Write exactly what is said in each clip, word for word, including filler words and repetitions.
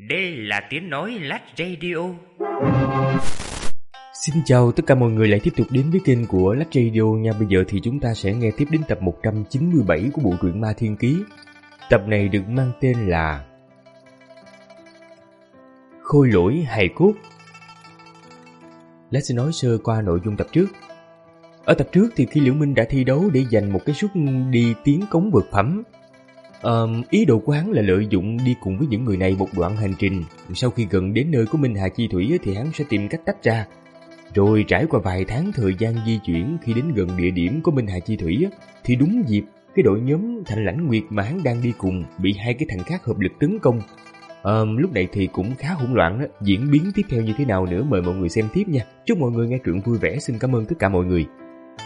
Đây là tiếng nói Lách Radio. Xin chào tất cả mọi người lại tiếp tục đến với kênh của Lách Radio nha. Bây giờ thì chúng ta sẽ nghe tiếp đến tập một trăm chín mươi bảy của bộ truyện Ma Thiên Ký. Tập này được mang tên là Khôi Lỗi Hài Cốt. Lách sẽ nói sơ qua nội dung tập trước. Ở tập trước thì khi Liễu Minh đã thi đấu để giành một cái suất đi tiến cống vượt phẩm, Um, ý đồ của hắn là lợi dụng đi cùng với những người này một đoạn hành trình. Sau khi gần đến nơi của Minh Hà Chi Thủy thì hắn sẽ tìm cách tách ra. Rồi trải qua vài tháng thời gian di chuyển, khi đến gần địa điểm của Minh Hà Chi Thủy thì đúng dịp cái đội nhóm Thành Lãnh Nguyệt mà hắn đang đi cùng bị hai cái thành khác hợp lực tấn công. um, Lúc này thì cũng khá hỗn loạn đó. Diễn biến tiếp theo như thế nào nữa mời mọi người xem tiếp nha. Chúc mọi người nghe truyện vui vẻ. Xin cảm ơn tất cả mọi người.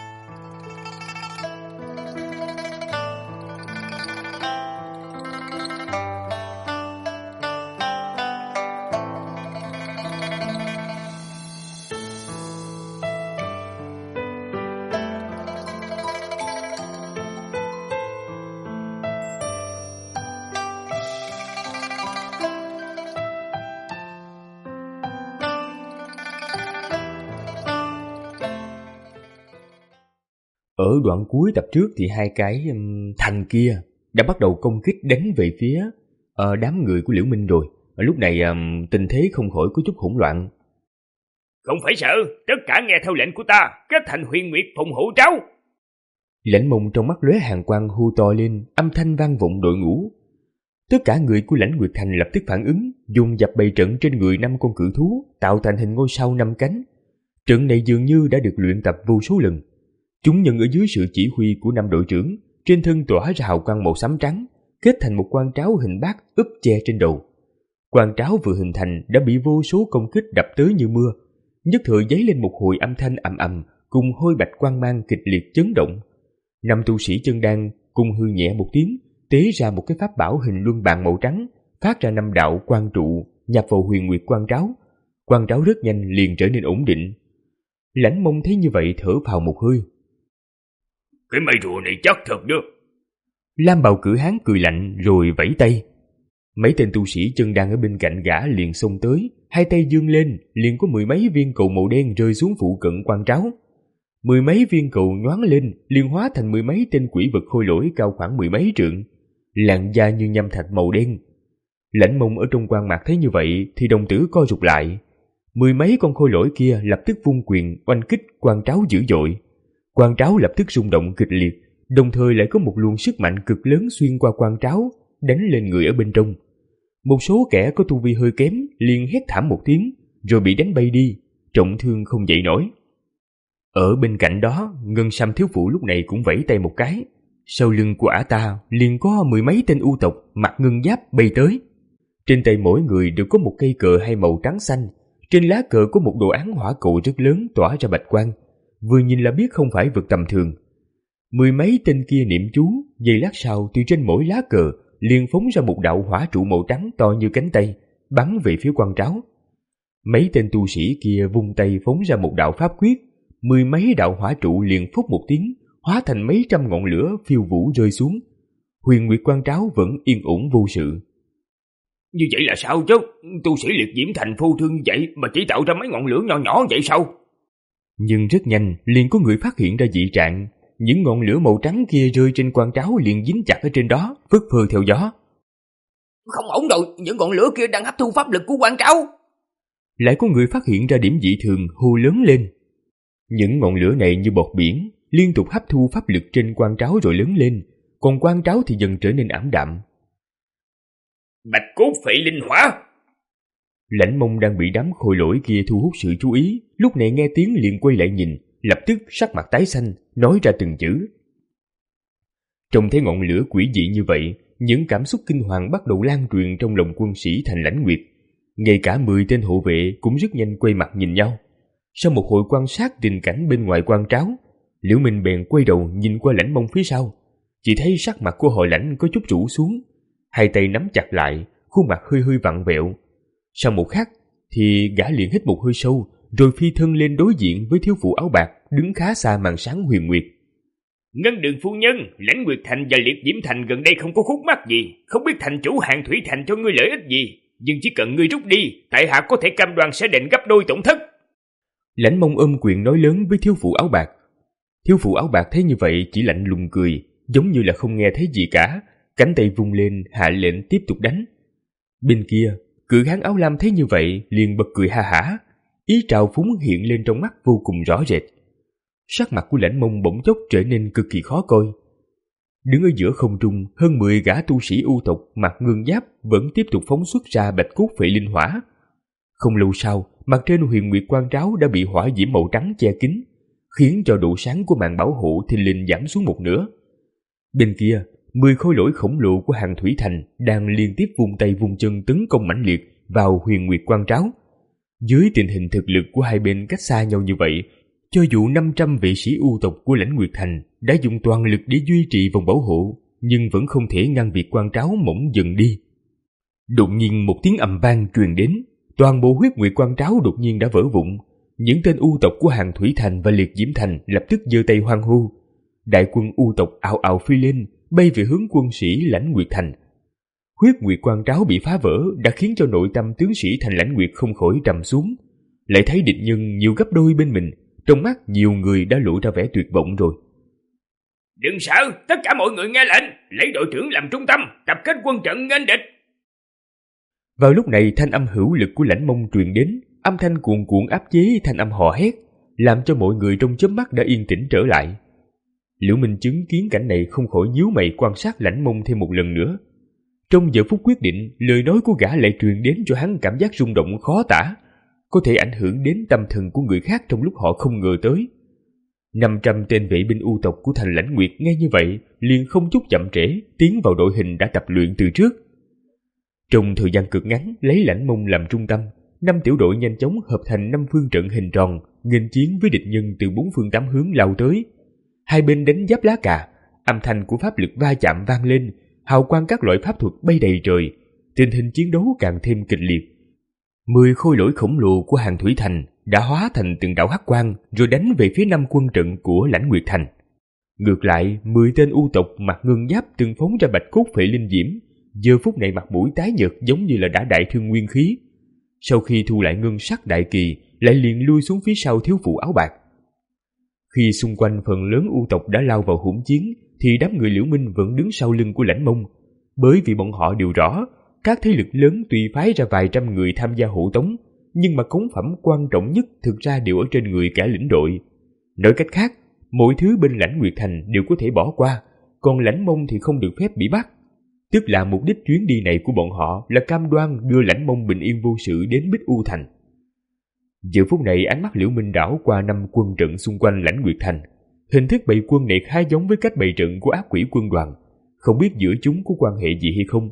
Ở đoạn cuối tập trước thì hai cái um, thành kia đã bắt đầu công kích đánh về phía uh, đám người của Liễu Minh rồi. Ở lúc này um, tình thế không khỏi có chút hỗn loạn. Không phải sợ, tất cả nghe theo lệnh của ta, kết thành Huyền Nguyệt phụng hộ cháu. Lãnh Mông trong mắt lóe hàn quang hô to lên, âm thanh vang vọng đội ngũ. Tất cả người của Lãnh Nguyệt Thành lập tức phản ứng, dùng dập bày trận trên người năm con cự thú, tạo thành hình ngôi sao năm cánh. Trận này dường như đã được luyện tập vô số lần. Chúng nhân ở dưới sự chỉ huy của năm đội trưởng, trên thân tỏa ra hào quang màu xám trắng, kết thành một quan tráo hình bát úp che trên đầu. Quan tráo vừa hình thành đã bị vô số công kích đập tới như mưa, nhất thời dấy lên một hồi âm thanh ầm ầm, cùng hôi bạch quang mang kịch liệt chấn động. Năm tu sĩ chân đan cùng hư nhẹ một tiếng, tế ra một cái pháp bảo hình luân bàn màu trắng, phát ra năm đạo quang trụ nhập vào Huyền Nguyệt quan tráo. Quan tráo rất nhanh liền trở nên ổn định. Lãnh Mông thấy như vậy thở phào một hơi. Cái mây rùa này chắc thật được. Lam Bào Cử Hán cười lạnh rồi vẫy tay. Mấy tên tu sĩ chân đan ở bên cạnh gã liền xông tới, hai tay giương lên, liền có mười mấy viên cầu màu đen rơi xuống phụ cận quan tráo. Mười mấy viên cầu nhoáng lên, liền hóa thành mười mấy tên quỷ vật khôi lỗi cao khoảng mười mấy trượng, làn da như nhâm thạch màu đen. Lãnh Mông ở trong quan mạc thấy như vậy thì đồng tử co rụt lại. Mười mấy con khôi lỗi kia lập tức vung quyền oanh kích quan tráo dữ dội. Quan tráo lập tức rung động kịch liệt, đồng thời lại có một luồng sức mạnh cực lớn xuyên qua quan tráo, đánh lên người ở bên trong. Một số kẻ có tu vi hơi kém liền hét thảm một tiếng, rồi bị đánh bay đi, trọng thương không dậy nổi. Ở bên cạnh đó, Ngân Sam thiếu phụ lúc này cũng vẫy tay một cái. Sau lưng của ả ta liền có mười mấy tên u tộc mặc ngân giáp bay tới. Trên tay mỗi người đều có một cây cờ hai màu trắng xanh, trên lá cờ có một đồ án hỏa cầu rất lớn tỏa ra bạch quang, vừa nhìn là biết không phải vật tầm thường. Mười mấy tên kia niệm chú, giây lát sau từ trên mỗi lá cờ liền phóng ra một đạo hỏa trụ màu trắng to như cánh tay, bắn về phía quan tráo. Mấy tên tu sĩ kia vung tay phóng ra một đạo pháp quyết, mười mấy đạo hỏa trụ liền phúc một tiếng, hóa thành mấy trăm ngọn lửa phiêu vũ rơi xuống. Huyền Nguyệt quan tráo vẫn yên ổn vô sự. Như vậy là sao chứ? Tu sĩ liệt diễm thành phô trương như vậy mà chỉ tạo ra mấy ngọn lửa nhỏ nhỏ vậy sao? Nhưng rất nhanh liền có người phát hiện ra dị trạng. Những ngọn lửa màu trắng kia rơi trên quan tráo liền dính chặt ở trên đó, phất phơ theo gió. Không ổn rồi, những ngọn lửa kia đang hấp thu pháp lực của quan tráo. Lại có người phát hiện ra điểm dị thường, hô lớn lên. Những ngọn lửa này như bọt biển, liên tục hấp thu pháp lực trên quan tráo rồi lớn lên, còn quan tráo thì dần trở nên ảm đạm. Bạch cốt phệ linh hỏa. Lãnh Mông đang bị đám khôi lỗi kia thu hút sự chú ý, lúc này nghe tiếng liền quay lại nhìn, lập tức sắc mặt tái xanh, nói ra từng chữ. Trông thấy ngọn lửa quỷ dị như vậy, những cảm xúc kinh hoàng bắt đầu lan truyền trong lòng quân sĩ Thành Lãnh Nguyệt. Ngay cả mười tên hộ vệ cũng rất nhanh quay mặt nhìn nhau. Sau một hồi quan sát tình cảnh bên ngoài quan tráo, Liễu Minh bèn quay đầu nhìn qua Lãnh Mông phía sau, chỉ thấy sắc mặt của hội Lãnh có chút rũ xuống, hai tay nắm chặt lại, khuôn mặt hơi hơi vặn vẹo. Sau một khắc thì gã liền hít một hơi sâu, rồi phi thân lên đối diện với thiếu phụ áo bạc đứng khá xa màn sáng huyền nguyệt. Ngân Đường phu nhân, Lãnh Nguyệt Thành và Liệt Diễm Thành gần đây không có khúc mắc gì, không biết thành chủ Hàng Thủy Thành cho ngươi lợi ích gì. nhưng chỉ cần ngươi rút đi, tại hạ có thể cam đoan sẽ đền gấp đôi tổn thất. Lãnh Mông ôm quyền nói lớn với thiếu phụ áo bạc. Thiếu phụ áo bạc thấy như vậy chỉ lạnh lùng cười, giống như là không nghe thấy gì cả, cánh tay vung lên hạ lệnh tiếp tục đánh. Bên kia, cự hán áo lam thấy như vậy liền bật cười ha hả, ý trào phúng hiện lên trong mắt vô cùng rõ rệt. Sắc mặt của Lãnh Mông bỗng chốc trở nên cực kỳ khó coi. Đứng ở giữa không trung, hơn mười gã tu sĩ u tộc mặc ngân giáp vẫn tiếp tục phóng xuất ra bạch cốt phệ linh hỏa. Không lâu sau, mặt trên huyền nguyệt quang tráo đã bị hỏa diễm màu trắng che kín, khiến cho độ sáng của màn bảo hộ thình lình giảm xuống một nửa. Bên kia, mười khối lỗi khổng lồ của Hàn Thủy Thành đang liên tiếp vung tay vung chân tấn công mãnh liệt vào huyền nguyệt quang tráo. Dưới tình hình thực lực của hai bên cách xa nhau như vậy, cho dù năm trăm vệ sĩ u tộc của Lãnh Nguyệt Thành đã dùng toàn lực để duy trì vòng bảo hộ, nhưng vẫn không thể ngăn việc quang tráo mỏng dần đi. Đột nhiên một tiếng ầm vang truyền đến, toàn bộ huyết nguyệt quang tráo đột nhiên đã vỡ vụn. Những tên u tộc của Hàn Thủy Thành và Liệt Diễm Thành lập tức giơ tay hoan hô. Đại quân u tộc ào ào phi lên, bay về hướng quân sĩ Lãnh Nguyệt Thành. Huyết nguyệt quang tráo bị phá vỡ đã khiến cho nội tâm tướng sĩ Thành Lãnh Nguyệt không khỏi trầm xuống. Lại thấy địch nhân nhiều gấp đôi bên mình, trong mắt nhiều người đã lộ ra vẻ tuyệt vọng rồi. Đừng sợ, tất cả mọi người nghe lệnh, lấy đội trưởng làm trung tâm, tập kết quân trận nghênh địch. Vào lúc này thanh âm hữu lực của Lãnh Mông truyền đến, âm thanh cuồn cuộn áp chế thanh âm hò hét, làm cho mọi người trong chớp mắt đã yên tĩnh trở lại. Liễu Minh chứng kiến cảnh này không khỏi nhíu mày quan sát Lãnh Mông thêm một lần nữa. Trong giờ phút quyết định, lời nói của gã lại truyền đến cho hắn cảm giác rung động khó tả, có thể ảnh hưởng đến tâm thần của người khác trong lúc họ không ngờ tới. năm trăm tên vệ binh u tộc của Thành Lãnh Nguyệt nghe như vậy, liền không chút chậm trễ tiến vào đội hình đã tập luyện từ trước. Trong thời gian cực ngắn, lấy Lãnh Mông làm trung tâm, năm tiểu đội nhanh chóng hợp thành năm phương trận hình tròn, nghênh chiến với địch nhân từ bốn phương tám hướng lao tới. Hai bên đánh giáp lá cà, âm thanh của pháp lực va chạm vang lên, hào quang các loại pháp thuật bay đầy trời, tình hình chiến đấu càng thêm kịch liệt. Mười khôi lỗi khổng lồ của Hàn Thủy Thành đã hóa thành từng đạo hắc quang rồi đánh về phía năm quân trận của Lãnh Nguyệt Thành. Ngược lại, mười tên u tộc mặc ngân giáp từng phóng ra bạch cốt phệ linh diễm, giờ phút này mặt mũi tái nhợt giống như là đã đại thương nguyên khí. Sau khi thu lại ngân sắc đại kỳ, lại liền lui xuống phía sau thiếu phụ áo bạc. Khi xung quanh phần lớn u tộc đã lao vào hỗn chiến, thì đám người Liễu Minh vẫn đứng sau lưng của Lãnh Mông, bởi vì bọn họ đều rõ các thế lực lớn tuy phái ra vài trăm người tham gia hộ tống, nhưng mà cống phẩm quan trọng nhất thực ra đều ở trên người cả lĩnh đội. Nói cách khác, mọi thứ bên Lãnh Nguyệt Thành đều có thể bỏ qua, còn Lãnh Mông thì không được phép bị bắt. Tức là mục đích chuyến đi này của bọn họ là cam đoan đưa Lãnh Mông bình yên vô sự đến Bích U Thành. Giờ phút này ánh mắt Liễu Minh đảo qua năm quân trận xung quanh Lãnh Nguyệt Thành. Hình thức bày quân này khá giống với cách bày trận của ác quỷ quân đoàn, không biết giữa chúng có quan hệ gì hay không.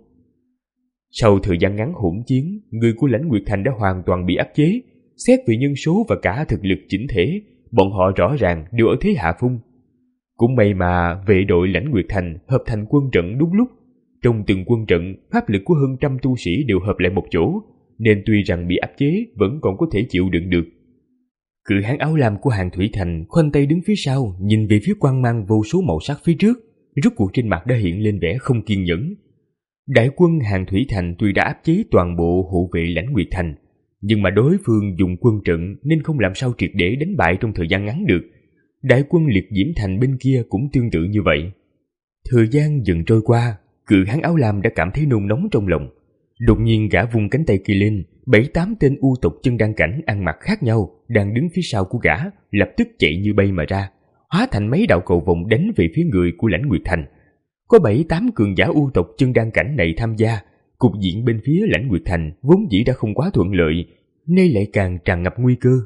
Sau thời gian ngắn hỗn chiến, người của Lãnh Nguyệt Thành đã hoàn toàn bị áp chế. Xét về nhân số và cả thực lực chỉnh thể, bọn họ rõ ràng đều ở thế hạ phong. Cũng may mà vệ đội Lãnh Nguyệt Thành hợp thành quân trận đúng lúc. Trong từng quân trận, pháp lực của hơn trăm tu sĩ đều hợp lại một chỗ, nên tuy rằng bị áp chế vẫn còn có thể chịu đựng được. Cự hán áo lam của Hàn Thủy Thành khoanh tay đứng phía sau, nhìn về phía quang mang vô số màu sắc phía trước, rốt cuộc trên mặt đã hiện lên vẻ không kiên nhẫn. Đại quân Hàn Thủy Thành tuy đã áp chế toàn bộ hộ vệ Lãnh Nguyệt Thành, nhưng mà đối phương dùng quân trận nên không làm sao triệt để đánh bại trong thời gian ngắn được. Đại quân Liệt Diễm Thành bên kia cũng tương tự như vậy. Thời gian dần trôi qua, cự hán áo lam đã cảm thấy nôn nóng trong lòng. Đột nhiên gã vung cánh tay kia lên, bảy tám tên u tộc chân đan cảnh ăn mặc khác nhau đang đứng phía sau của gã lập tức chạy như bay mà ra, hóa thành mấy đạo cầu vồng đánh về phía người của Lãnh Nguyệt Thành. Có bảy tám cường giả u tộc chân đan cảnh này tham gia, cục diện bên phía Lãnh Nguyệt Thành vốn dĩ đã không quá thuận lợi, nay lại càng tràn ngập nguy cơ.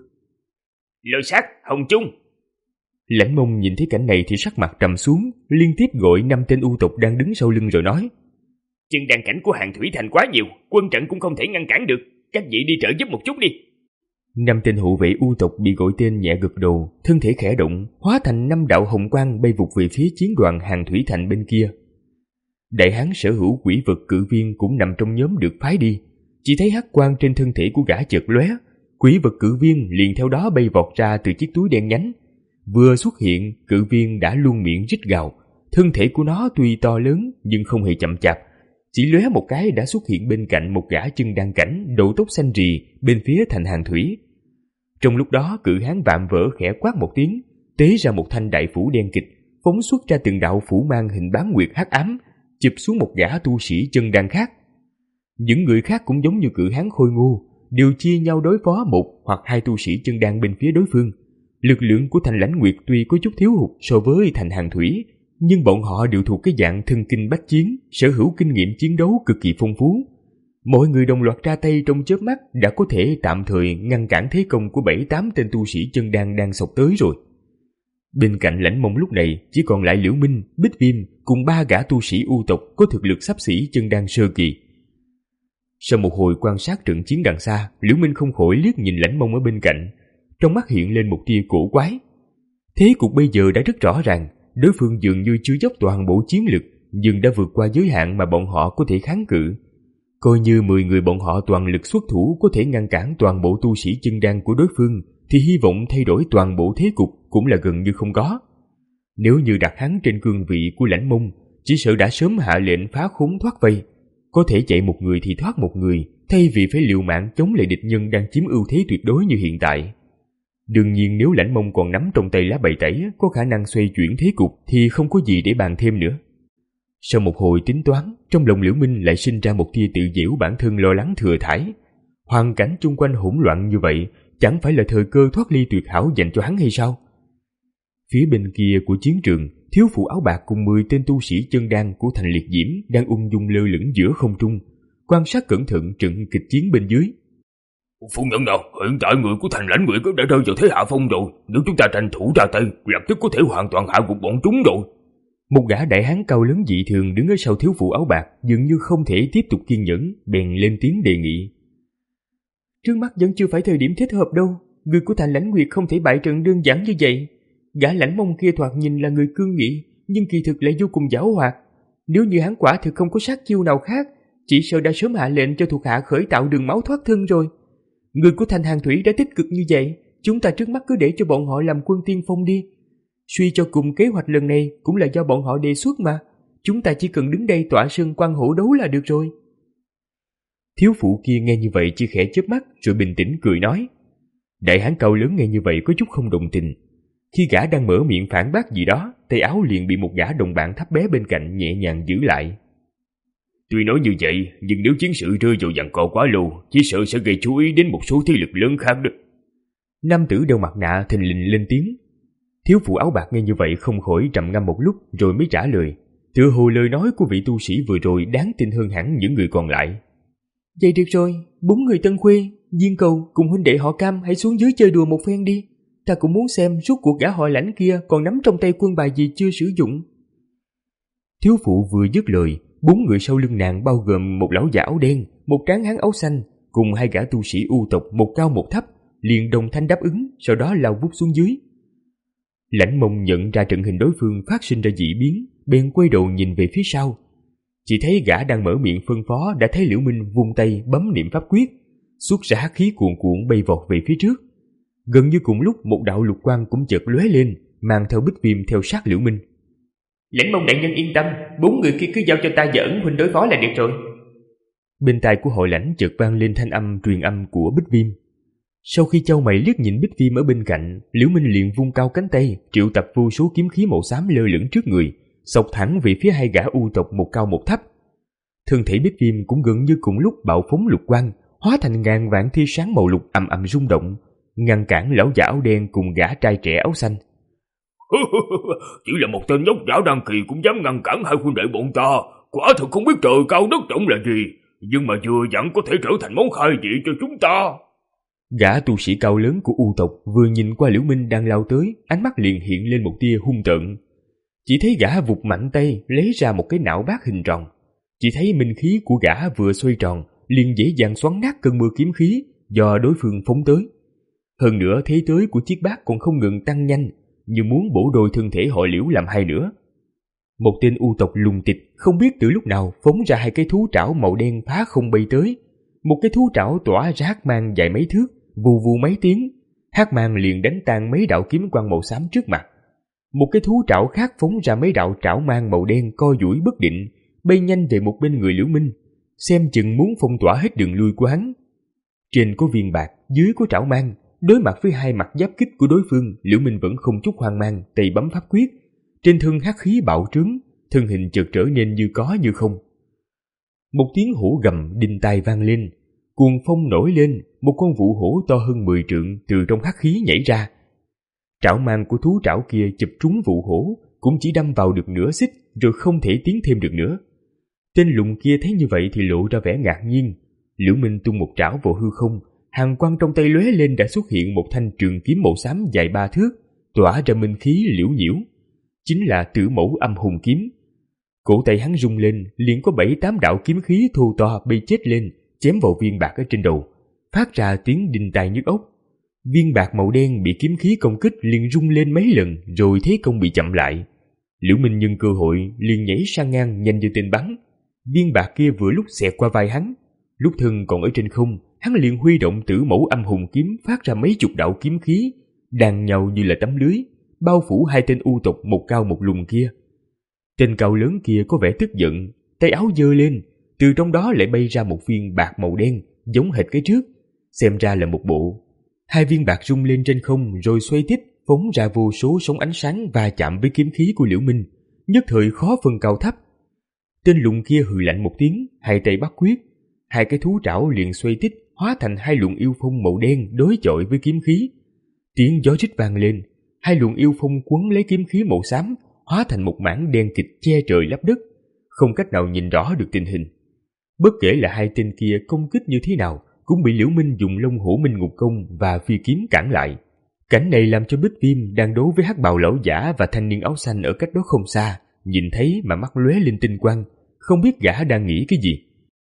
Lôi sát, Hồng Trung! Lãnh Mông nhìn thấy cảnh này thì sắc mặt trầm xuống, liên tiếp gọi năm tên u tộc đang đứng sau lưng rồi nói: Chân đan cảnh của Hàn Thủy Thành quá nhiều, quân trận cũng không thể ngăn cản được, các vị đi trợ giúp một chút đi. Năm tên hộ vệ u tộc bị gọi tên nhẹ gật đầu, thân thể khẽ động, hóa thành năm đạo hồng quang bay vụt về phía chiến đoàn Hàn Thủy Thành bên kia. Đại hán sở hữu quỷ vật cự viên cũng nằm trong nhóm được phái đi, chỉ thấy hắc quang trên thân thể của gã chợt lóe, quỷ vật cự viên liền theo đó bay vọt ra từ chiếc túi đen nhánh. Vừa xuất hiện, cự viên đã luôn miệng rít gào, thân thể của nó tuy to lớn nhưng không hề chậm chạp, chỉ lóe một cái đã xuất hiện bên cạnh một gã chân đan cảnh độ tóc xanh rì bên phía Thành Hàng Thủy. Trong lúc đó cự hán vạm vỡ khẽ quát một tiếng, tế ra một thanh đại phủ đen kịch, phóng xuất ra từng đạo phủ mang hình bán nguyệt hắc ám, chụp xuống một gã tu sĩ chân đan khác. Những người khác cũng giống như cự hán khôi ngô, đều chia nhau đối phó một hoặc hai tu sĩ chân đan bên phía đối phương. Lực lượng của Thành Lãnh Nguyệt tuy có chút thiếu hụt so với Thành Hàng Thủy, nhưng bọn họ đều thuộc cái dạng thân kinh bách chiến, sở hữu kinh nghiệm chiến đấu cực kỳ phong phú. Mọi người đồng loạt ra tay trong chớp mắt đã có thể tạm thời ngăn cản thế công của bảy tám tên tu sĩ chân đan đang xộc tới rồi. Bên cạnh Lãnh Mông lúc này chỉ còn lại Liễu Minh, Bích Viêm cùng ba gã tu sĩ u tộc có thực lực xấp xỉ chân đan sơ kỳ. Sau một hồi quan sát trận chiến đằng xa, Liễu Minh không khỏi liếc nhìn Lãnh Mông ở bên cạnh, trong mắt hiện lên một tia cổ quái. Thế cục bây giờ đã rất rõ ràng, đối phương dường như chưa dốc toàn bộ chiến lực, nhưng đã vượt qua giới hạn mà bọn họ có thể kháng cự. Coi như mười người bọn họ toàn lực xuất thủ có thể ngăn cản toàn bộ tu sĩ chân đan của đối phương, thì hy vọng thay đổi toàn bộ thế cục cũng là gần như không có. Nếu như đặt hắn trên cương vị của Lãnh Mông, chỉ sợ đã sớm hạ lệnh phá khốn thoát vây. Có thể chạy một người thì thoát một người, thay vì phải liều mạng chống lại địch nhân đang chiếm ưu thế tuyệt đối như hiện tại. Đương nhiên nếu Lãnh Mông còn nắm trong tay lá bài tẩy có khả năng xoay chuyển thế cục thì không có gì để bàn thêm nữa. Sau một hồi tính toán, trong lòng Liễu Minh lại sinh ra một tia tự giễu bản thân lo lắng thừa thãi. Hoàn cảnh chung quanh hỗn loạn như vậy, chẳng phải là thời cơ thoát ly tuyệt hảo dành cho hắn hay sao? Phía bên kia của chiến trường, thiếu phụ áo bạc cùng mười tên tu sĩ chân đan của Thành Liệt Diễm đang ung dung lơ lửng giữa không trung, quan sát cẩn thận trận kịch chiến bên dưới. Phu nhân nào, hiện tại người của Thành Lãnh Nguyệt đã rơi vào thế hạ phong rồi, nếu chúng ta tranh thủ ra tay, lập tức có thể hoàn toàn hạ gục bọn chúng rồi. Một gã đại hán cao lớn dị thường đứng ở sau thiếu phụ áo bạc, dường như không thể tiếp tục kiên nhẫn, bèn lên tiếng đề nghị. Trước mắt vẫn chưa phải thời điểm thích hợp đâu, người của Thành Lãnh Nguyệt không thể bại trận đơn giản như vậy. Gã Lãnh Mông kia thoạt nhìn là người cương nghị, nhưng kỳ thực lại vô cùng giảo hoạt. Nếu như hắn quả thực không có sát chiêu nào khác, chỉ sợ đã sớm hạ lệnh cho thuộc hạ khởi tạo đường máu thoát thân rồi. Người của Thành Hàng Thủy đã tích cực như vậy, chúng ta trước mắt cứ để cho bọn họ làm quân tiên phong đi. Suy cho cùng kế hoạch lần này cũng là do bọn họ đề xuất mà, chúng ta chỉ cần đứng đây tỏa sơn quan hổ đấu là được rồi. Thiếu phụ kia nghe như vậy chỉ khẽ chớp mắt rồi bình tĩnh cười nói. Đại hán cao lớn nghe như vậy có chút không đồng tình. Khi gã đang mở miệng phản bác gì đó, tay áo liền bị một gã đồng bạn thấp bé bên cạnh nhẹ nhàng giữ lại. Tuy nói như vậy, nhưng nếu chiến sự rơi vào giằng co quá lâu, chỉ sợ sẽ gây chú ý đến một số thế lực lớn khác đó. Nam tử đeo mặt nạ thình lình lên tiếng. Thiếu phụ áo bạc nghe như vậy không khỏi trầm ngâm một lúc rồi mới trả lời. Tựa hồ lời nói của vị tu sĩ vừa rồi đáng tin hơn hẳn những người còn lại. Vậy được rồi, bốn người Tân Khuê, Diên Cầu cùng huynh đệ họ Cam hãy xuống dưới chơi đùa một phen đi. Ta cũng muốn xem rốt cuộc gã họ Lãnh kia còn nắm trong tay quân bài gì chưa sử dụng. Thiếu phụ vừa dứt lời, bốn người sau lưng nàng bao gồm một lão già áo đen, một tráng hán áo xanh cùng hai gã tu sĩ u tộc một cao một thấp liền đồng thanh đáp ứng, sau đó lao vút xuống dưới. Lãnh Mông nhận ra trận hình đối phương phát sinh ra dị biến, bèn quay đầu nhìn về phía sau. Chỉ thấy gã đang mở miệng phân phó đã thấy Liễu Minh vung tay bấm niệm pháp quyết, xuất ra hắc khí cuồn cuộn bay vọt về phía trước. Gần như cùng lúc một đạo lục quang cũng chợt lóe lên, mang theo Bích Viêm theo sát Liễu Minh. Lãnh Mông đại nhân yên tâm, bốn người kia cứ giao cho ta và ẩn huynh đối phó là được rồi. Bên tai của hội Lãnh chợt vang lên thanh âm truyền âm của Bích Viêm. Sau khi chau mày liếc nhìn Bích Viêm ở bên cạnh, Liễu Minh liền vung cao cánh tay, triệu tập vô số kiếm khí màu xám lơ lửng trước người, xộc thẳng về phía hai gã u tộc một cao một thấp. Thân thể Bích Viêm cũng gần như cùng lúc bạo phóng lục quang, hóa thành ngàn vạn tia sáng màu lục ầm ầm rung động, ngăn cản lão già áo đen cùng gã trai trẻ áo xanh. Chỉ là một tên nhóc giả đăng kỳ cũng dám ngăn cản hai huynh đệ bọn ta, quả thực không biết trời cao đất rộng là gì, nhưng mà vừa dặn có thể trở thành món khai vị cho chúng ta. Gã tu sĩ cao lớn của u tộc vừa nhìn qua Liễu Minh đang lao tới, ánh mắt liền hiện lên một tia hung tợn. Chỉ thấy gã vụt mạnh tay lấy ra một cái não bát hình tròn. Chỉ thấy minh khí của gã vừa xoay tròn liền dễ dàng xoắn nát cơn mưa kiếm khí do đối phương phóng tới. Hơn nữa thế tới của chiếc bát còn không ngừng tăng nhanh, như muốn bổ đôi thân thể họ Liễu làm hai nữa. Một tên u tộc lùng tịch không biết từ lúc nào phóng ra hai cái thú trảo màu đen phá không bay tới. Một cái thú trảo tỏa ra hắc mang dài mấy thước, vù vù mấy tiếng, hắc mang liền đánh tan mấy đạo kiếm quang màu xám trước mặt. Một cái thú trảo khác phóng ra mấy đạo trảo mang màu đen co duỗi bất định, bay nhanh về một bên người Liễu Minh, xem chừng muốn phong tỏa hết đường lui của hắn. Trên có viên bạc, dưới có trảo mang, đối mặt với hai mặt giáp kích của đối phương, Liễu Minh vẫn không chút hoang mang, tay bấm pháp quyết, trên thân hắc khí bạo trướng, thân hình chợt trở nên như có như không. Một tiếng hổ gầm đinh tai vang lên, cuồng phong nổi lên, một con vụ hổ to hơn mười trượng từ trong hắc khí nhảy ra. Trảo mang của thú trảo kia chụp trúng vụ hổ, cũng chỉ đâm vào được nửa xích rồi không thể tiến thêm được nữa. Tên lùng kia thấy như vậy thì lộ ra vẻ ngạc nhiên. Liễu Minh tung một trảo vào hư không, hàn quang trong tay lóe lên đã xuất hiện một thanh trường kiếm màu xám dài ba thước, tỏa ra minh khí liễu nhiễu, chính là Tử Mẫu Âm Hùng kiếm. Cổ tay hắn rung lên, liền có bảy tám đạo kiếm khí thô to bay chết lên, chém vào viên bạc ở trên đầu, phát ra tiếng đinh tai nhức óc. Viên bạc màu đen bị kiếm khí công kích liền rung lên mấy lần, rồi thế công bị chậm lại. Liễu Minh nhân cơ hội liền nhảy sang ngang nhanh như tên bắn. Viên bạc kia vừa lúc xẹt qua vai hắn, lúc thân còn ở trên không, hắn liền huy động Tử Mẫu Âm Hùng kiếm phát ra mấy chục đạo kiếm khí, đan nhau như là tấm lưới, bao phủ hai tên u tộc một cao một lùn kia. Tên cao lớn kia có vẻ tức giận, tay áo giơ lên, từ trong đó lại bay ra một viên bạc màu đen, giống hệt cái trước, xem ra là một bộ. Hai viên bạc rung lên trên không rồi xoay tiếp, phóng ra vô số sóng ánh sáng va chạm với kiếm khí của Liễu Minh, nhất thời khó phân cao thấp. Tên lùn kia hừ lạnh một tiếng, hai tay bắt quyết, hai cái thú trảo liền xoay tít, hóa thành hai luồng yêu phong màu đen đối chọi với kiếm khí. Tiếng gió rít vang lên, hai luồng yêu phong quấn lấy kiếm khí màu xám, hóa thành một mảng đen kịt che trời lấp đất, không cách nào nhìn rõ được tình hình. Bất kể là hai tên kia công kích như thế nào, cũng bị Liễu Minh dùng Long Hổ Minh Ngục Công và phi kiếm cản lại. Cảnh này làm cho Bích Viêm đang đấu với hắc bào lão giả và thanh niên áo xanh ở cách đó không xa, nhìn thấy mà mắt lóe lên tinh quang, không biết gã đang nghĩ cái gì.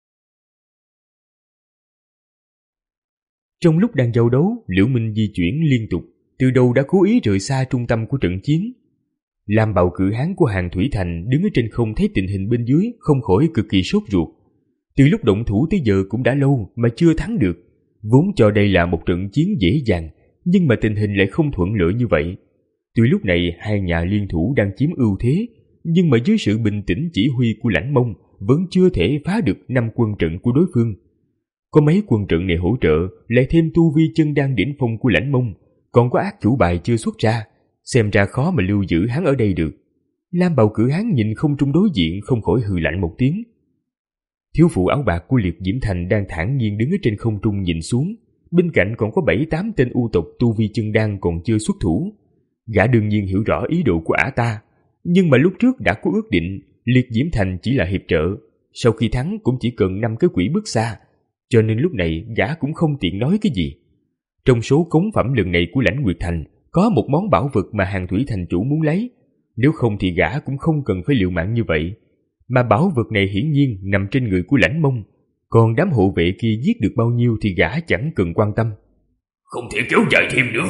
Trong lúc đang giao đấu, Liễu Minh di chuyển liên tục, từ đầu đã cố ý rời xa trung tâm của trận chiến. Lam bào cự hán của Hàn Thủy Thành đứng ở trên không thấy tình hình bên dưới, không khỏi cực kỳ sốt ruột. Từ lúc động thủ tới giờ cũng đã lâu mà chưa thắng được, vốn cho đây là một trận chiến dễ dàng, nhưng mà tình hình lại không thuận lợi như vậy. Tuy lúc này hai nhà liên thủ đang chiếm ưu thế, nhưng mà dưới sự bình tĩnh chỉ huy của Lãnh Mông vẫn chưa thể phá được năm quân trận của đối phương. Có mấy quân trận này hỗ trợ, lại thêm tu vi chân đan đỉnh phong của Lãnh Mông, còn có ác chủ bài chưa xuất ra, xem ra khó mà lưu giữ hắn ở đây được. Lam bào cử hán nhìn không trung đối diện không khỏi hừ lạnh một tiếng. Thiếu phụ áo bạc của Liệt Diễm Thành đang thản nhiên đứng ở trên không trung nhìn xuống, bên cạnh còn có bảy tám tên u tộc tu vi chân đan còn chưa xuất thủ. Gã đương nhiên hiểu rõ ý đồ của ả ta, nhưng mà lúc trước đã có ước định Liệt Diễm Thành chỉ là hiệp trợ, sau khi thắng cũng chỉ cần năm cái quỷ bước xa, cho nên lúc này gã cũng không tiện nói cái gì. Trong số cống phẩm lần này của Lãnh Nguyệt Thành có một món bảo vật mà Hàn Thủy Thành chủ muốn lấy, nếu không thì gã cũng không cần phải liều mạng như vậy. Mà bảo vật này hiển nhiên nằm trên người của Lãnh Mông, còn đám hộ vệ kia giết được bao nhiêu thì gã chẳng cần quan tâm. Không thể kéo dài thêm nữa.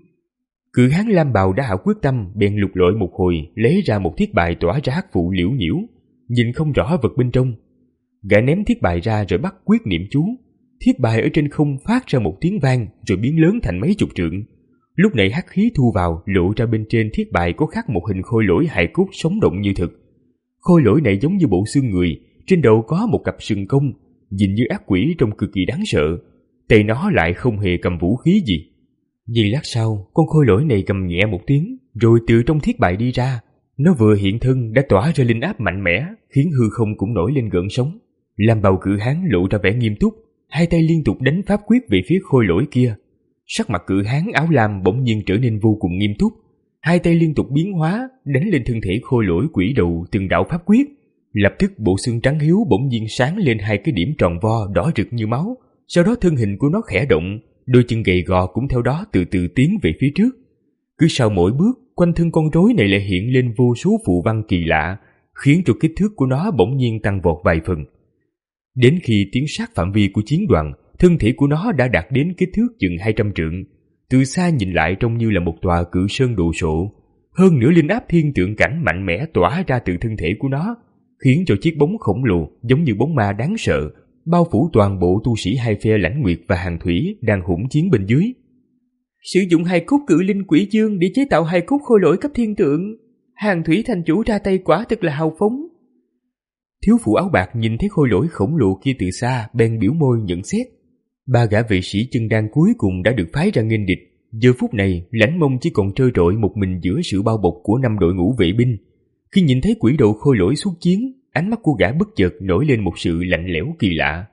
Cự hán lam bào đã hạ quyết tâm, bèn lục lọi một hồi, lấy ra một thiết bài tỏa ra hắc vụ liễu nhiễu, nhìn không rõ vật bên trong. Gã ném thiết bài ra rồi bắt quyết niệm chú. Thiết bài ở trên không phát ra một tiếng vang rồi biến lớn thành mấy chục trượng. Lúc này hắc khí thu vào, lộ ra bên trên thiết bài có khắc một hình khôi lỗi hài cốt sống động như thực. Khôi lỗi này giống như bộ xương người, trên đầu có một cặp sừng công, nhìn như ác quỷ trông cực kỳ đáng sợ. Tay nó lại không hề cầm vũ khí gì. Giây lát sau, con khôi lỗi này cầm nhẹ một tiếng, rồi từ trong thiết bài đi ra. Nó vừa hiện thân đã tỏa ra linh áp mạnh mẽ, khiến hư không cũng nổi lên gợn sóng. Lam bào cự hán lộ ra vẻ nghiêm túc, hai tay liên tục đánh pháp quyết về phía khôi lỗi kia. Sắc mặt cự hán áo lam bỗng nhiên trở nên vô cùng nghiêm túc, hai tay liên tục biến hóa, đánh lên thân thể khôi lỗi quỷ đầu từng đạo pháp quyết. Lập tức bộ xương trắng hiếu bỗng nhiên sáng lên hai cái điểm tròn vo đỏ rực như máu, sau đó thân hình của nó khẽ động, đôi chân gầy gò cũng theo đó từ từ tiến về phía trước. Cứ sau mỗi bước, quanh thân con rối này lại hiện lên vô số phù văn kỳ lạ, khiến cho kích thước của nó bỗng nhiên tăng vọt vài phần. Đến khi tiến sát phạm vi của chiến đoàn, thân thể của nó đã đạt đến kích thước chừng hai trăm trượng. Từ xa nhìn lại trông như là một tòa cự sơn đồ sộ. Hơn nữa linh áp thiên tượng cảnh mạnh mẽ tỏa ra từ thân thể của nó, khiến cho chiếc bóng khổng lồ giống như bóng ma đáng sợ, bao phủ toàn bộ tu sĩ hai phe Lãnh Nguyệt và Hàn Thủy đang hỗn chiến bên dưới. Sử dụng hài cốt cự linh quỷ dương để chế tạo hài cốt khôi lỗi cấp thiên tượng, Hàn Thủy thành chủ ra tay quả thực là hào phóng. Thiếu phụ áo bạc nhìn thấy khôi lỗi khổng lồ kia từ xa, bèn biểu môi nhận xét. Ba gã vệ sĩ chân đan cuối cùng đã được phái ra nghênh địch. Giờ phút này, Lãnh Mông chỉ còn trơ trọi một mình giữa sự bao bọc của năm đội ngũ vệ binh. Khi nhìn thấy quỷ đầu khôi lỗi xuất chiến, ánh mắt của gã bất chợt nổi lên một sự lạnh lẽo kỳ lạ.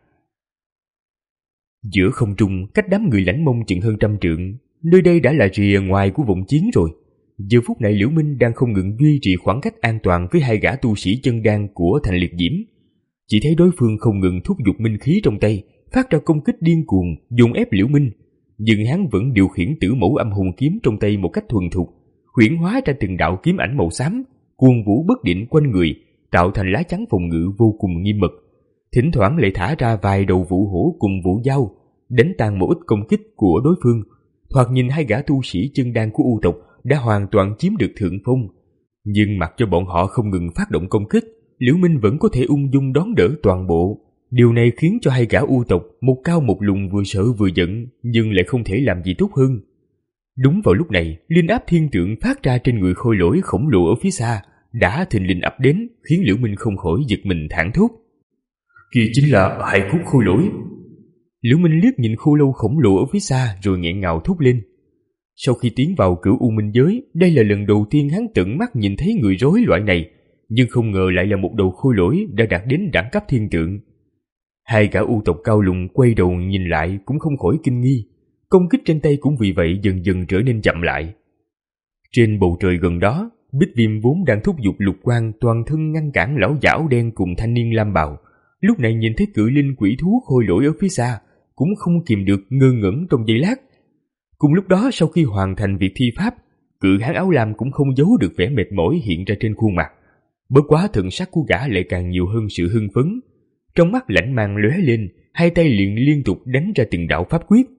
Giữa không trung, cách đám người Lãnh Mông chừng hơn trăm trượng, nơi đây đã là rìa ngoài của vòng chiến rồi. Giờ phút này Liễu Minh đang không ngừng duy trì khoảng cách an toàn với hai gã tu sĩ chân đan của Thành Liệt Diễm. Chỉ thấy đối phương không ngừng thúc giục minh khí trong tay, phát ra công kích điên cuồng, dồn ép Liễu Minh. Nhưng hắn vẫn điều khiển tử mẫu âm hồn kiếm trong tay một cách thuần thục, huyễn hóa ra từng đạo kiếm ảnh màu xám, cuồng vũ bất định quanh người, tạo thành lá chắn phòng ngự vô cùng nghiêm mật. Thỉnh thoảng lại thả ra vài đầu vũ hổ cùng vũ dao, đánh tan một ít công kích của đối phương. Thoạt nhìn hai gã tu sĩ chân đan của U tộc đã hoàn toàn chiếm được thượng phong. Nhưng mặc cho bọn họ không ngừng phát động công kích, Liễu Minh vẫn có thể ung dung đón đỡ toàn bộ. Điều này khiến cho hai gã U tộc một cao một lùn vừa sợ vừa giận, nhưng lại không thể làm gì tốt hơn. Đúng vào lúc này, linh áp thiên tượng phát ra trên người khôi lỗi khổng lồ ở phía xa đã thình lình ập đến, khiến Liễu Minh không khỏi giật mình thảng thốt. Kia chính là hai cốt khôi lỗi. Liễu Minh liếc nhìn khô lâu khổng lồ ở phía xa rồi nghẹn ngào thốt lên. Sau khi tiến vào cửu u minh giới, đây là lần đầu tiên hắn tận mắt nhìn thấy người rối loại này, nhưng không ngờ lại là một đầu khôi lỗi đã đạt đến đẳng cấp thiên tượng. Hai gã U tộc cao lùn quay đầu nhìn lại cũng không khỏi kinh nghi, công kích trên tay cũng vì vậy dần dần trở nên chậm lại. Trên bầu trời gần đó, Bích Viêm vốn đang thúc giục lục quang toàn thân ngăn cản lão giả áo đen cùng thanh niên lam bào, lúc này nhìn thấy cự linh quỷ thú khôi lỗi ở phía xa, cũng không kìm được ngơ ngẩn trong giây lát. Cùng lúc đó, sau khi hoàn thành việc thi pháp, cự hán áo lam cũng không giấu được vẻ mệt mỏi hiện ra trên khuôn mặt. Bất quá thần sắc của gã lại càng nhiều hơn sự hưng phấn. Trong mắt lãnh mang lóe lên, hai tay liền liên tục đánh ra từng đạo pháp quyết.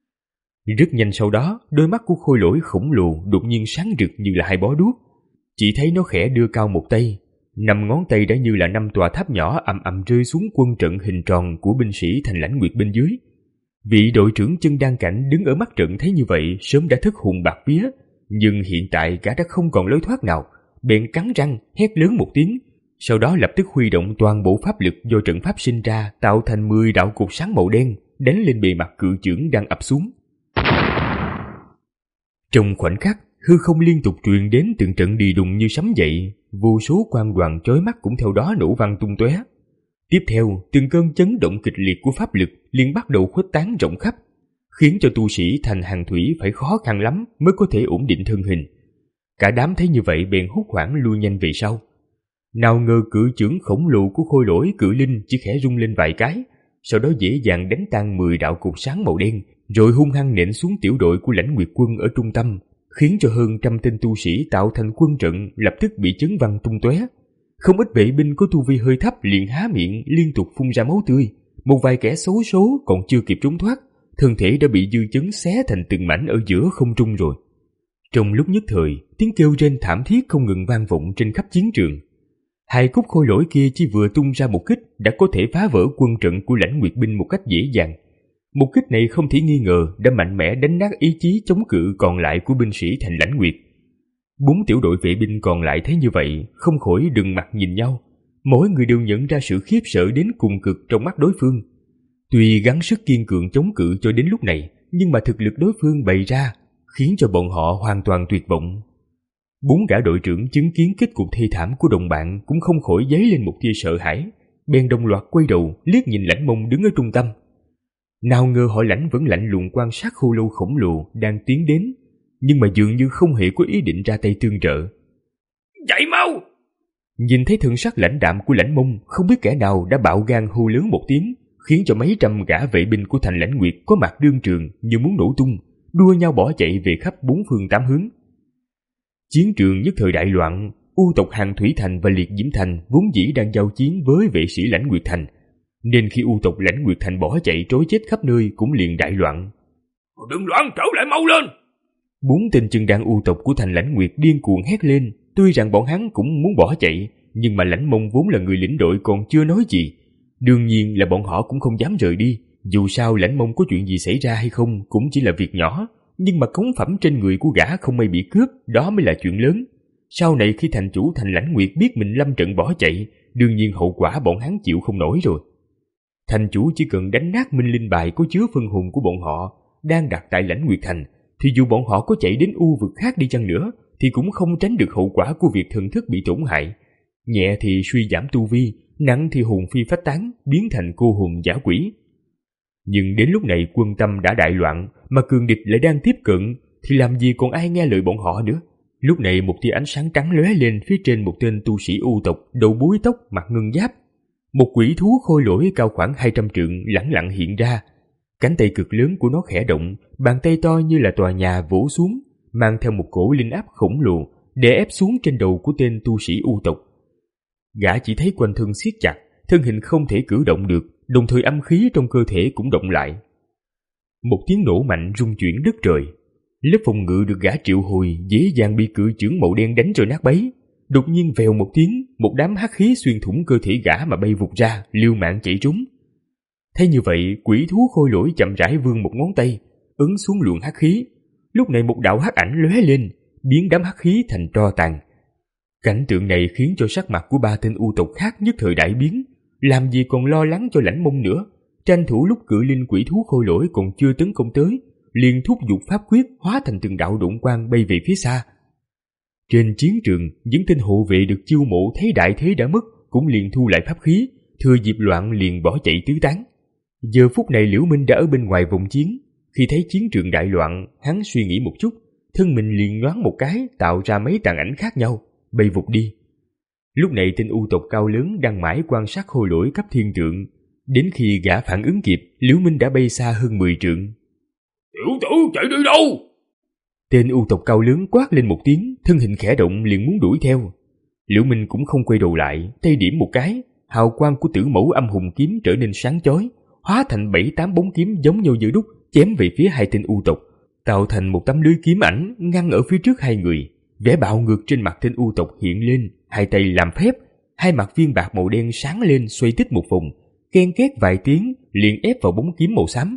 Rất nhanh sau đó, đôi mắt của khôi lỗi khổng lồ đột nhiên sáng rực như là hai bó đuốc. Chỉ thấy nó khẽ đưa cao một tay, năm ngón tay đã như là năm tòa tháp nhỏ ầm ầm rơi xuống quân trận hình tròn của binh sĩ Thành Lãnh Nguyệt bên dưới. Vị đội trưởng chân đan cảnh đứng ở mắt trận thấy như vậy sớm đã thất hồn bạt vía, nhưng hiện tại gã đã không còn lối thoát nào, bèn cắn răng hét lớn một tiếng, sau đó lập tức huy động toàn bộ pháp lực do trận pháp sinh ra, tạo thành mười đạo cột sáng màu đen đánh lên bề mặt cự chưởng đang ập xuống. Trong khoảnh khắc, hư không liên tục truyền đến từng trận đi đùng như sấm dậy, vô số quang đoàn chói mắt cũng theo đó nổ vang tung tóe. Tiếp theo, từng cơn chấn động kịch liệt của pháp lực liền bắt đầu khuếch tán rộng khắp, khiến cho tu sĩ Thành Hàng Thủy phải khó khăn lắm mới có thể ổn định thân hình. Cả đám thấy như vậy bèn hốt hoảng lui nhanh về sau. Nào ngờ cự chưởng khổng lồ của khôi lỗi cự linh chỉ khẽ rung lên vài cái, sau đó dễ dàng đánh tan mười đạo cột sáng màu đen, rồi hung hăng nện xuống tiểu đội của Lãnh Nguyệt quân ở trung tâm, khiến cho hơn trăm tên tu sĩ tạo thành quân trận lập tức bị chấn văng tung tóe. Không ít vệ binh có tu vi hơi thấp liền há miệng liên tục phun ra máu tươi, một vài kẻ xấu số còn chưa kịp trốn thoát, thân thể đã bị dư chấn xé thành từng mảnh ở giữa không trung rồi. Trong lúc nhất thời, tiếng kêu rên thảm thiết không ngừng vang vọng trên khắp chiến trường. Hai cúc khôi lỗi kia chỉ vừa tung ra một kích đã có thể phá vỡ quân trận của Lãnh Nguyệt binh một cách dễ dàng. Một kích này không thể nghi ngờ đã mạnh mẽ đánh nát ý chí chống cự còn lại của binh sĩ Thành Lãnh Nguyệt. Bốn tiểu đội vệ binh còn lại thấy như vậy, không khỏi đừng mặt nhìn nhau. Mỗi người đều nhận ra sự khiếp sợ đến cùng cực trong mắt đối phương. Tuy gắng sức kiên cường chống cự cho đến lúc này, nhưng mà thực lực đối phương bày ra khiến cho bọn họ hoàn toàn tuyệt vọng. Bốn gã đội trưởng chứng kiến kết cục thê thảm của đồng bạn cũng không khỏi dấy lên một tia sợ hãi, bèn đồng loạt quay đầu liếc nhìn Lãnh Mông đứng ở trung tâm. Nào ngờ họ Lãnh vẫn lạnh lùng quan sát khô lâu khổng lồ đang tiến đến, nhưng mà dường như không hề có ý định ra tay tương trợ. Dậy mau! Nhìn thấy thần sắc lãnh đạm của Lãnh Mông, không biết kẻ nào đã bạo gan hô lớn một tiếng, khiến cho mấy trăm gã vệ binh của Thành Lãnh Nguyệt có mặt đương trường như muốn nổ tung, đua nhau bỏ chạy về khắp bốn phương tám hướng. Chiến trường nhất thời đại loạn, U tộc Hàng Thủy Thành và Liệt Diễm Thành vốn dĩ đang giao chiến với vệ sĩ Lãnh Nguyệt Thành, nên khi U tộc Lãnh Nguyệt Thành bỏ chạy trối chết khắp nơi cũng liền đại loạn. Đừng loạn, trở lại mau lên! Bốn tên chân đan U tộc của Thành Lãnh Nguyệt điên cuồng hét lên. Tuy rằng bọn hắn cũng muốn bỏ chạy, nhưng mà Lãnh Mông vốn là người lĩnh đội còn chưa nói gì, đương nhiên là bọn họ cũng không dám rời đi. Dù sao Lãnh Mông có chuyện gì xảy ra hay không cũng chỉ là việc nhỏ, nhưng mà cống phẩm trên người của gã không may bị cướp, đó mới là chuyện lớn. Sau này khi thành chủ Thành Lãnh Nguyệt biết mình lâm trận bỏ chạy, đương nhiên hậu quả bọn hắn chịu không nổi rồi. Thành chủ chỉ cần đánh nát minh linh bài có chứa phân hồn của bọn họ đang đặt tại Lãnh Nguyệt Thành, thì dù bọn họ có chạy đến u vực khác đi chăng nữa thì cũng không tránh được hậu quả của việc thần thức bị tổn hại. Nhẹ thì suy giảm tu vi, nặng thì hồn phi phách tán, biến thành cô hồn giả quỷ. Nhưng đến lúc này quân tâm đã đại loạn, mà cường địch lại đang tiếp cận, thì làm gì còn ai nghe lời bọn họ nữa. Lúc này một tia ánh sáng trắng lóe lên phía trên một tên tu sĩ u tộc, đầu búi tóc, mặt ngân giáp. Một quỷ thú khôi lỗi cao khoảng hai trăm trượng lẳng lặng hiện ra. Cánh tay cực lớn của nó khẽ động, bàn tay to như là tòa nhà vỗ xuống, mang theo một cổ linh áp khổng lồ để ép xuống trên đầu của tên tu sĩ u tộc. Gã chỉ thấy quanh thân siết chặt, thân hình không thể cử động được, đồng thời âm khí trong cơ thể cũng động lại. Một tiếng nổ mạnh rung chuyển đất trời. Lớp phòng ngự được gã triệu hồi dễ dàng bị cự chưởng màu đen đánh cho nát bấy. Đột nhiên vèo một tiếng, một đám hắc khí xuyên thủng cơ thể gã mà bay vụt ra, liều mạng chạy trốn. Thấy như vậy, quỷ thú khôi lỗi chậm rãi vươn một ngón tay, ấn xuống luồng hắc khí. Lúc này một đạo hắc ảnh lóe lên, biến đám hắc khí thành tro tàn. Cảnh tượng này khiến cho sắc mặt của ba tên u tộc khác nhất thời đại biến, làm gì còn lo lắng cho Lãnh Mông nữa, tranh thủ lúc cự linh quỷ thú khôi lỗi còn chưa tấn công tới, liền thúc giục pháp quyết hóa thành từng đạo độn quang bay về phía xa. Trên chiến trường, những tên hộ vệ được chiêu mộ thấy đại thế đã mất cũng liền thu lại pháp khí, thừa dịp loạn liền bỏ chạy tứ tán. Giờ phút này Liễu Minh đã ở bên ngoài vòng chiến, khi thấy chiến trường đại loạn, hắn suy nghĩ một chút, thân mình liền nhoáng một cái tạo ra mấy tàn ảnh khác nhau, bay vụt đi. Lúc này tên u tộc cao lớn đang mãi quan sát khôi lỗi cấp thiên trượng, đến khi gã phản ứng kịp, Liễu Minh đã bay xa hơn mười trượng. Tiểu tử chạy đi đâu? Tên u tộc cao lớn quát lên một tiếng, thân hình khẽ động liền muốn đuổi theo. Liễu Minh cũng không quay đầu lại, tay điểm một cái, hào quang của tử mẫu âm hùng kiếm trở nên sáng chói, hóa thành bảy tám bóng kiếm giống nhau như đúc, chém về phía hai tên u tộc, tạo thành một tấm lưới kiếm ảnh ngăn ở phía trước hai người. Vẻ bạo ngược trên mặt tên u tộc hiện lên, hai tay làm phép, hai mặt viên bạc màu đen sáng lên xoay tít một vòng, ken két vài tiếng liền ép vào bóng kiếm màu xám.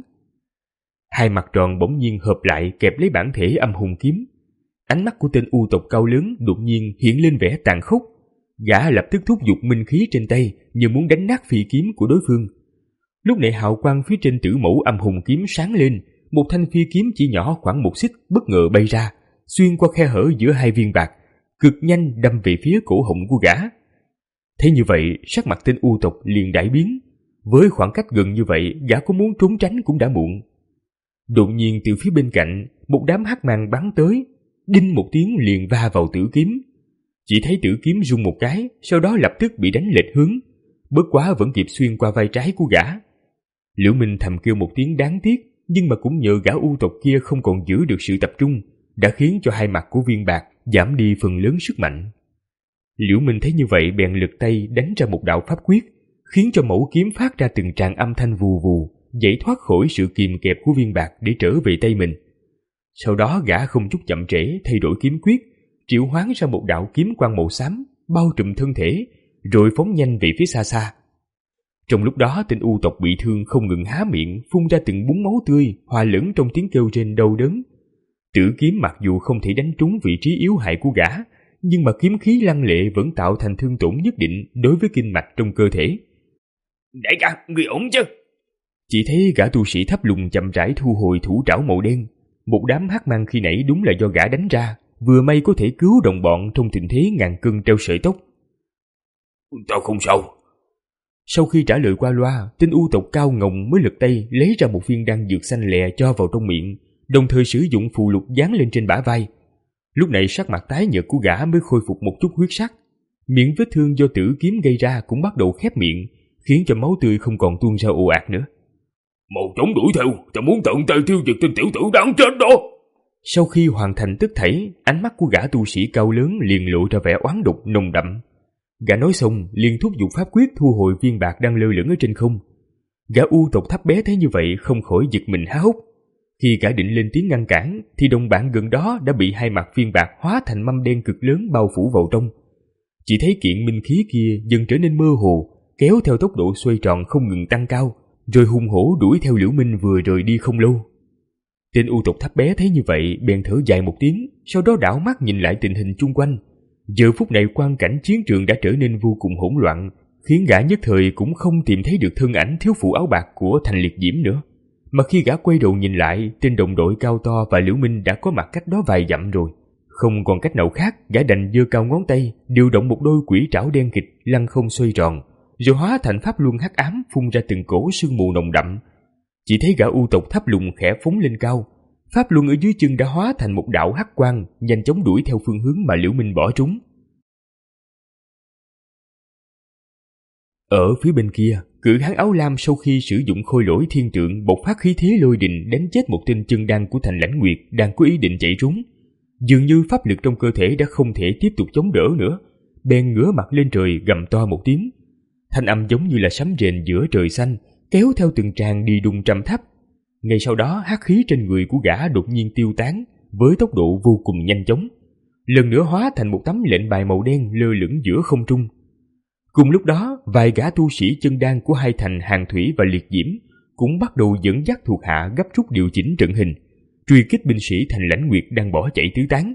Hai mặt tròn bỗng nhiên hợp lại kẹp lấy bản thể âm hùng kiếm. Ánh mắt của tên u tộc cao lớn đột nhiên hiện lên vẻ tàn khốc. Gã lập tức thúc giục minh khí trên tay như muốn đánh nát phi kiếm của đối phương. Lúc này hào quang phía trên tử mẫu âm hùng kiếm sáng lên, một thanh phi kiếm chỉ nhỏ khoảng một xích bất ngờ bay ra, xuyên qua khe hở giữa hai viên bạc, cực nhanh đâm về phía cổ họng của gã. Thế như vậy, sắc mặt tên u tộc liền đại biến. Với khoảng cách gần như vậy, gã có muốn trốn tránh cũng đã muộn. Đột nhiên từ phía bên cạnh, một đám hắc mang bắn tới, đinh một tiếng liền va vào tử kiếm. Chỉ thấy tử kiếm rung một cái, sau đó lập tức bị đánh lệch hướng, bất quá vẫn kịp xuyên qua vai trái của gã. Liễu Minh thầm kêu một tiếng đáng tiếc, nhưng mà cũng nhờ gã u tộc kia không còn giữ được sự tập trung, đã khiến cho hai mặt của viên bạc giảm đi phần lớn sức mạnh. Liễu Minh thấy như vậy bèn lực tay đánh ra một đạo pháp quyết, khiến cho mẫu kiếm phát ra từng tràng âm thanh vù vù, giải thoát khỏi sự kìm kẹp của viên bạc để trở về tay mình. Sau đó gã không chút chậm trễ thay đổi kiếm quyết, triệu hoán ra một đạo kiếm quang màu xám bao trùm thân thể, rồi phóng nhanh về phía xa xa. Trong lúc đó tên u tộc bị thương không ngừng há miệng phun ra từng búng máu tươi hòa lẫn trong tiếng kêu rên đau đớn. Tử kiếm mặc dù không thể đánh trúng vị trí yếu hại của gã, nhưng mà kiếm khí lăng lệ vẫn tạo thành thương tổn nhất định đối với kinh mạch trong cơ thể. Đại ca, người ổn chứ? Chỉ thấy gã tu sĩ thấp lùng chậm rãi thu hồi thủ trảo màu đen. Một đám hắc mang khi nãy đúng là do gã đánh ra, vừa may có thể cứu đồng bọn trong tình thế ngàn cân treo sợi tóc. Tao không sao. Sau khi trả lời qua loa, tên u tộc cao ngồng mới lật tay lấy ra một viên đan dược xanh lè cho vào trong miệng, đồng thời sử dụng phù lục dán lên trên bả vai. Lúc này sắc mặt tái nhợt của gã mới khôi phục một chút huyết sắc. Miệng vết thương do tử kiếm gây ra cũng bắt đầu khép miệng, khiến cho máu tươi không còn tuôn ra ồ ạt nữa. Mau chóng đuổi theo, tao muốn tận tay tiêu diệt tên tiểu tử đáng chết đó. Sau khi hoàn thành tất thảy, ánh mắt của gã tu sĩ cao lớn liền lộ ra vẻ oán độc nồng đậm. Gã nói xong liền thúc giục pháp quyết thu hồi viên bạc đang lơ lửng ở trên không. Gã u tộc thấp bé thấy như vậy không khỏi giật mình há hốc. Khi gã định lên tiếng ngăn cản thì đồng bạn gần đó đã bị hai mặt viên bạc hóa thành mâm đen cực lớn bao phủ vào trong. Chỉ thấy kiện minh khí kia dần trở nên mơ hồ, kéo theo tốc độ xoay tròn không ngừng tăng cao, rồi hung hổ đuổi theo Liễu Minh vừa rời đi không lâu. Tên u tộc thấp bé thấy như vậy bèn thở dài một tiếng, sau đó đảo mắt nhìn lại tình hình chung quanh. Giờ phút này quang cảnh chiến trường đã trở nên vô cùng hỗn loạn, khiến gã nhất thời cũng không tìm thấy được thân ảnh thiếu phụ áo bạc của Thành Liệt Diễm nữa. Mà khi gã quay đầu nhìn lại, tên đồng đội cao to và Liễu Minh đã có mặt cách đó vài dặm rồi. Không còn cách nào khác, gã đành giơ cao ngón tay, điều động một đôi quỷ trảo đen kịt lăn không xoay tròn, rồi hóa thành pháp luân hắc ám phun ra từng cổ sương mù nồng đậm. Chỉ thấy gã u tộc tháp lùng khẽ phóng lên cao, pháp luân ở dưới chân đã hóa thành một đạo hắc quang, nhanh chóng đuổi theo phương hướng mà Liễu Minh bỏ trúng. Ở phía bên kia, cự hán áo lam sau khi sử dụng khôi lỗi thiên trượng bộc phát khí thế lôi đình đánh chết một tên chân đan của Thành Lãnh Nguyệt đang có ý định chạy trốn. Dường như pháp lực trong cơ thể đã không thể tiếp tục chống đỡ nữa, bèn ngửa mặt lên trời gầm to một tiếng. Thanh âm giống như là sấm rền giữa trời xanh, kéo theo từng tràng đi đùng trầm thấp. Ngay sau đó hắc khí trên người của gã đột nhiên tiêu tán với tốc độ vô cùng nhanh chóng, lần nữa hóa thành một tấm lệnh bài màu đen lơ lửng giữa không trung. Cùng lúc đó, vài gã tu sĩ chân đan của hai thành Hàn Thủy và Liệt Diễm cũng bắt đầu dẫn dắt thuộc hạ gấp rút điều chỉnh trận hình, truy kích binh sĩ Thành Lãnh Nguyệt đang bỏ chạy tứ tán.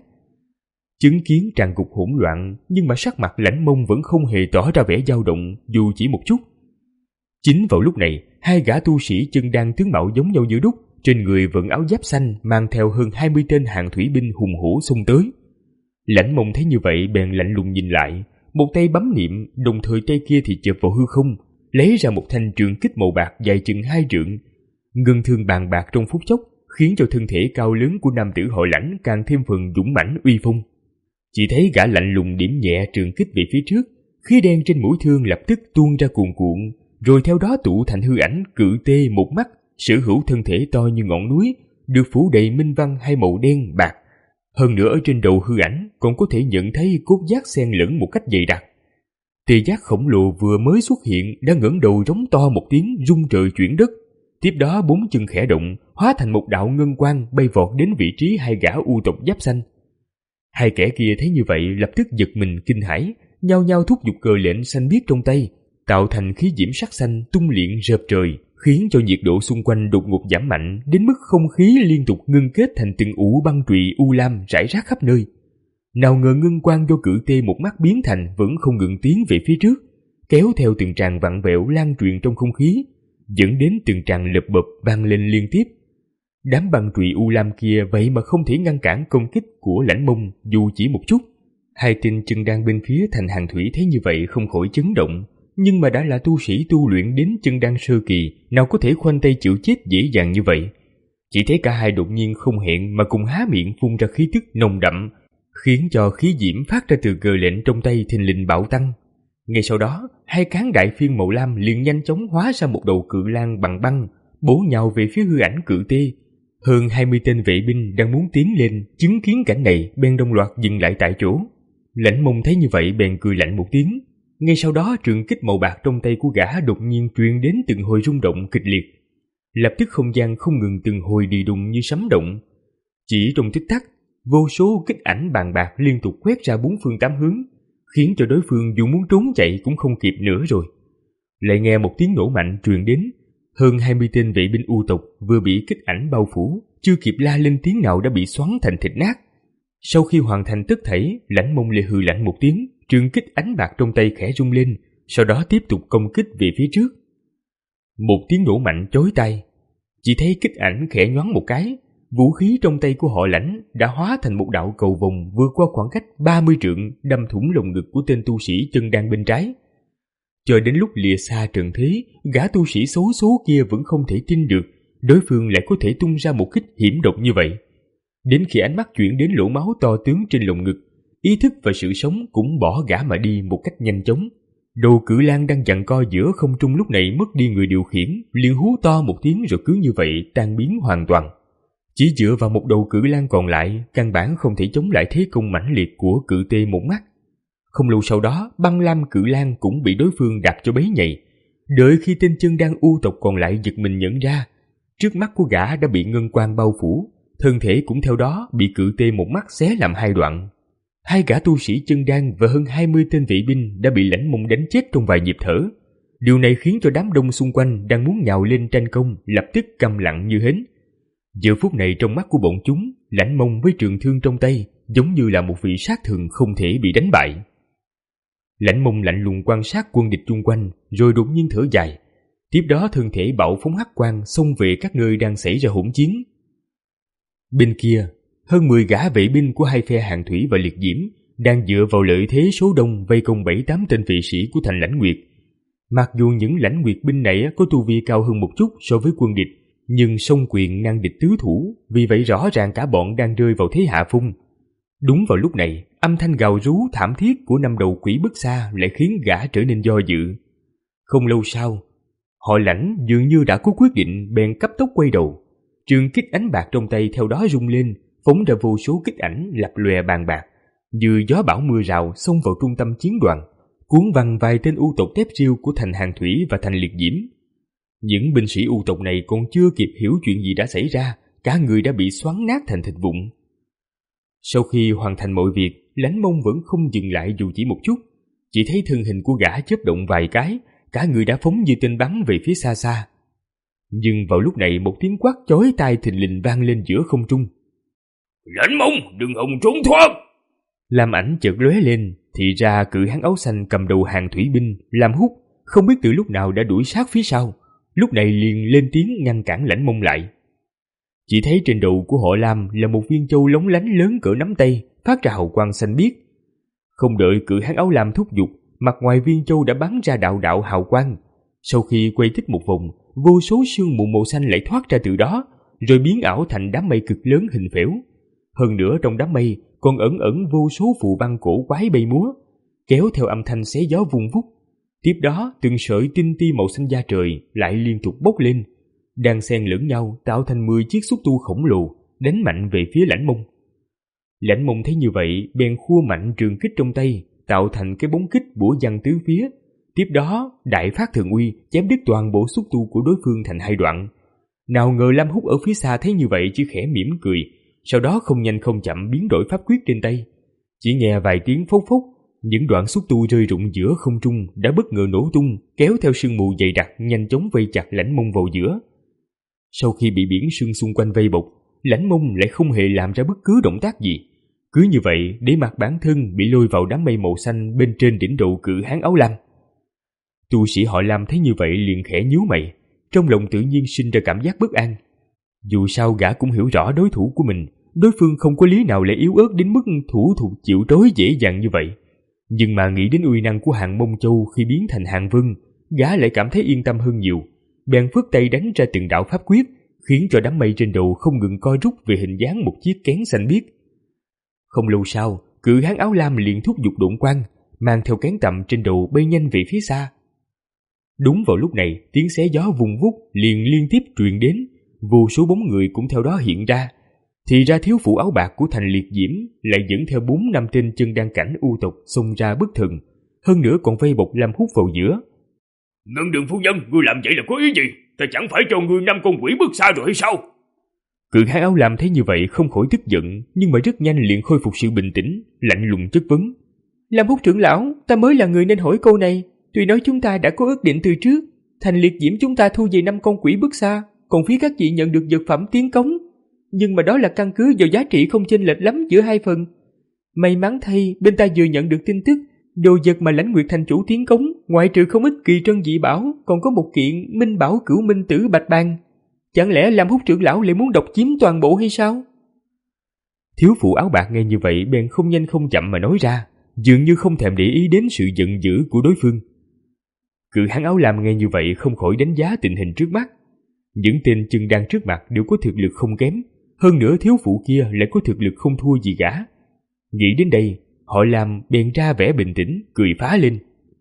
Chứng kiến tràn cục hỗn loạn, nhưng mà sắc mặt Lãnh Mông vẫn không hề tỏ ra vẻ dao động dù chỉ một chút. Chính vào lúc này, hai gã tu sĩ chân đan tướng mạo giống nhau như đúc, trên người vận áo giáp xanh, mang theo hơn hai mươi tên Hàn Thủy binh hùng hổ xông tới. Lãnh Mông thấy như vậy bèn lạnh lùng nhìn lại, một tay bấm niệm, đồng thời tay kia thì chộp vào hư không, lấy ra một thanh trường kích màu bạc dài chừng hai trượng. Ngân thương bàn bạc trong phút chốc, khiến cho thân thể cao lớn của nam tử họ Lãnh càng thêm phần dũng mãnh uy phong. Chỉ thấy gã lạnh lùng điểm nhẹ trường kích về phía trước, khí đen trên mũi thương lập tức tuôn ra cuồn cuộn, rồi theo đó tụ thành hư ảnh cự tê một mắt, sở hữu thân thể to như ngọn núi, được phủ đầy minh văn hai màu đen bạc. Hơn nữa ở trên đầu hư ảnh còn có thể nhận thấy cốt giác xen lẫn một cách dày đặc. Tê giác khổng lồ vừa mới xuất hiện đã ngẩng đầu rống to một tiếng rung trời chuyển đất. Tiếp đó bốn chân khẽ động, hóa thành một đạo ngân quang bay vọt đến vị trí hai gã u tộc giáp xanh. Hai kẻ kia thấy như vậy lập tức giật mình kinh hãi, nhao nhao thúc giục cờ lệnh xanh biếc trong tay, tạo thành khí diễm sắc xanh tung liệng rợp trời, khiến cho nhiệt độ xung quanh đột ngột giảm mạnh đến mức không khí liên tục ngưng kết thành từng ủ băng trụy u lam rải rác khắp nơi. Nào ngờ ngân quang do cự tê một mắt biến thành vẫn không ngừng tiến về phía trước, kéo theo từng tràng vặn vẹo lan truyền trong không khí, dẫn đến từng tràng lợp bập vang lên liên tiếp. Đám băng trụy u lam kia vậy mà không thể ngăn cản công kích của Lãnh Mông dù chỉ một chút. Hai tên chân đan bên phía thành Hàn Thủy thấy như vậy không khỏi chấn động, nhưng mà đã là tu sĩ tu luyện đến chân đan sơ kỳ, nào có thể khoanh tay chịu chết dễ dàng như vậy. Chỉ thấy cả hai đột nhiên không hẹn mà cùng há miệng phun ra khí tức nồng đậm, khiến cho khí diễm phát ra từ cờ lệnh trong tay thình lình bạo tăng. Ngay sau đó, hai cán đại phiên màu lam liền nhanh chóng hóa ra một đầu cự lang bằng băng, bổ nhào về phía hư ảnh cự tê. Hơn hai mươi tên vệ binh đang muốn tiến lên, chứng kiến cảnh này bèn đồng loạt dừng lại tại chỗ. Lãnh Mông thấy như vậy bèn cười lạnh một tiếng. Ngay sau đó trường kích màu bạc trong tay của gã đột nhiên truyền đến từng hồi rung động kịch liệt. Lập tức không gian không ngừng từng hồi đi đùng như sấm động. Chỉ trong tích tắc, vô số kích ảnh bàn bạc liên tục quét ra bốn phương tám hướng, khiến cho đối phương dù muốn trốn chạy cũng không kịp nữa rồi. Lại nghe một tiếng nổ mạnh truyền đến, hơn hai mươi tên vệ binh u tộc vừa bị kích ảnh bao phủ, chưa kịp la lên tiếng nào đã bị xoắn thành thịt nát. Sau khi hoàn thành tất thảy, Lãnh Mông lệ hừ lạnh một tiếng, trường kích ánh bạc trong tay khẽ rung lên, sau đó tiếp tục công kích về phía trước. Một tiếng nổ mạnh chói tai, chỉ thấy kích ảnh khẽ nhoáng một cái, vũ khí trong tay của họ Lãnh đã hóa thành một đạo cầu vồng vượt qua khoảng cách ba mươi trượng, đâm thủng lồng ngực của tên tu sĩ chân đan bên trái. Chờ đến lúc lìa xa trận thế, gã tu sĩ xấu số kia vẫn không thể tin được đối phương lại có thể tung ra một kích hiểm độc như vậy. Đến khi ánh mắt chuyển đến lỗ máu to tướng trên lồng ngực, ý thức và sự sống cũng bỏ gã mà đi một cách nhanh chóng. Đồ cự lang đang giằng co giữa không trung lúc này mất đi người điều khiển, liền hú to một tiếng rồi cứ như vậy tan biến hoàn toàn. Chỉ dựa vào một đầu cự lang còn lại, căn bản không thể chống lại thế công mãnh liệt của cự tê một mắt. Không lâu sau đó, băng lam cự lang cũng bị đối phương đạp cho bấy nhầy. Đợi khi tên chân đan u tộc còn lại giật mình nhận ra, trước mắt của gã đã bị ngân quang bao phủ, thân thể cũng theo đó bị cự tê một mắt xé làm hai đoạn. Hai gã tu sĩ chân đan và hơn hai mươi tên vệ binh đã bị Lãnh Mông đánh chết trong vài nhịp thở. Điều này khiến cho đám đông xung quanh đang muốn nhào lên tranh công lập tức câm lặng như hến. Giờ phút này trong mắt của bọn chúng, Lãnh Mông với trường thương trong tay giống như là một vị sát thần không thể bị đánh bại. Lãnh Mông lạnh lùng quan sát quân địch chung quanh, rồi đột nhiên thở dài. Tiếp đó thân thể bạo phóng hắc quang xông về các nơi đang xảy ra hỗn chiến. Bên kia, hơn mười gã vệ binh của hai phe Hàn Thủy và Liệt Diễm đang dựa vào lợi thế số đông vây công bảy tám tên vệ sĩ của thành Lãnh Nguyệt. Mặc dù những Lãnh Nguyệt binh này có tu vi cao hơn một chút so với quân địch, nhưng song quyền ngang địch tứ thủ, vì vậy rõ ràng cả bọn đang rơi vào thế hạ phong. Đúng vào lúc này, âm thanh gào rú thảm thiết của năm đầu quỷ bức xa lại khiến gã trở nên do dự. Không lâu sau, họ Lãnh dường như đã có quyết định, bèn cấp tốc quay đầu. Trường kích ánh bạc trong tay theo đó rung lên, phóng ra vô số kích ảnh lập lòe bàn bạc, như gió bão mưa rào xông vào trung tâm chiến đoàn, cuốn văng vài tên u tộc tép riêu của thành Hàn Thủy và thành Liệt Diễm. Những binh sĩ u tộc này còn chưa kịp hiểu chuyện gì đã xảy ra, cả người đã bị xoắn nát thành thịt vụn. Sau khi hoàn thành mọi việc, Lãnh Mông vẫn không dừng lại dù chỉ một chút. Chỉ thấy thân hình của gã chớp động vài cái, cả người đã phóng như tên bắn về phía xa xa. Nhưng vào lúc này một tiếng quát chói tai thình lình vang lên giữa không trung. Lãnh Mông, đừng hòng trốn thoát! Lam ảnh chợt lóe lên, thì ra cự hán áo xanh cầm đầu Hàn Thủy binh Lam Húc không biết từ lúc nào đã đuổi sát phía sau, lúc này liền lên tiếng ngăn cản Lãnh Mông lại. Chỉ thấy trên đầu của họ Lam là một viên châu lóng lánh lớn cỡ nắm tay, phát ra hào quang xanh biếc. Không đợi cự hán áo lam thúc giục, mặt ngoài viên châu đã bắn ra đạo đạo hào quang. Sau khi quay tích một vòng, vô số sương mù màu xanh lại thoát ra từ đó, rồi biến ảo thành đám mây cực lớn hình phễu. Hơn nữa trong đám mây còn ẩn ẩn vô số phù văn cổ quái bay múa, kéo theo âm thanh xé gió vung vút. Tiếp đó từng sợi tinh ti màu xanh da trời lại liên tục bốc lên, đang xen lẫn nhau tạo thành mười chiếc xúc tu khổng lồ đánh mạnh về phía Lãnh Mông. Lãnh Mông thấy như vậy bèn khua mạnh trường kích trong tay, tạo thành cái bóng kích bủa văng tứ phía. Tiếp đó đại phát thần uy chém đứt toàn bộ xúc tu của đối phương thành hai đoạn. Nào ngờ Lam Húc ở phía xa thấy như vậy chỉ khẽ mỉm cười, sau đó không nhanh không chậm biến đổi pháp quyết trên tay. Chỉ nghe vài tiếng phốc phốc, những đoạn xúc tu rơi rụng giữa không trung đã bất ngờ nổ tung, kéo theo sương mù dày đặc nhanh chóng vây chặt Lãnh Mông vào giữa. Sau khi bị biển sương xung quanh vây bọc, Lãnh Mông lại không hề làm ra bất cứ động tác gì. Cứ như vậy để mặc bản thân bị lôi vào đám mây màu xanh bên trên đỉnh đầu cự hán áo lam. Tu sĩ họ Lam thấy như vậy liền khẽ nhíu mày, trong lòng tự nhiên sinh ra cảm giác bất an. Dù sao gã cũng hiểu rõ đối thủ của mình, đối phương không có lý nào lại yếu ớt đến mức thủ thuộc chịu trói dễ dàng như vậy. Nhưng mà nghĩ đến uy năng của Hàn Mông Châu khi biến thành Hàn Vân, gã lại cảm thấy yên tâm hơn nhiều. Bèn phất tay đánh ra từng đạo pháp quyết, khiến cho đám mây trên đầu không ngừng co rút về hình dáng một chiếc kén xanh biếc. Không lâu sau, cự hán áo lam liền thúc giục độn quang, mang theo kén tầm trên đầu bay nhanh về phía xa. Đúng vào lúc này, tiếng xé gió vùng vút liền liên tiếp truyền đến, vô số bóng người cũng theo đó hiện ra. Thì ra thiếu phụ áo bạc của thành Liệt Diễm lại dẫn theo bốn năm tên chân đan cảnh u tộc xông ra bất thần, hơn nữa còn vây bọc Lam Húc vào giữa. Ngân Đường phu nhân, ngươi làm vậy là có ý gì? Ta chẳng phải cho ngươi năm con quỷ bước xa rồi hay sao? Cự hán áo lam thấy như vậy không khỏi tức giận, nhưng mà rất nhanh liền khôi phục sự bình tĩnh, lạnh lùng chất vấn. Lam Húc trưởng lão, ta mới là người nên hỏi câu này. Tuy nói chúng ta đã có ước định từ trước, thành Liệt Diễm chúng ta thu về năm con quỷ bước xa, còn phía các vị nhận được vật phẩm tiến cống. Nhưng mà đó là căn cứ vào giá trị không chênh lệch lắm giữa hai phần. May mắn thay, bên ta vừa nhận được tin tức, đồ vật mà Lãnh Nguyệt thành chủ tiến cống, ngoại trừ không ít kỳ trân dị bảo, còn có một kiện Minh Bảo Cửu Minh Tử Bạch Bàng. Chẳng lẽ Lam Húc trưởng lão lại muốn độc chiếm toàn bộ hay sao? Thiếu phụ áo bạc nghe như vậy bèn không nhanh không chậm mà nói ra, dường như không thèm để ý đến sự giận dữ của đối phương. Cự hán áo lam nghe như vậy không khỏi đánh giá tình hình trước mắt. Những tên chân đan trước mặt đều có thực lực không kém, hơn nữa thiếu phụ kia lại có thực lực không thua gì gã. Nghĩ đến đây, họ làm bèn ra vẻ bình tĩnh, cười phá lên.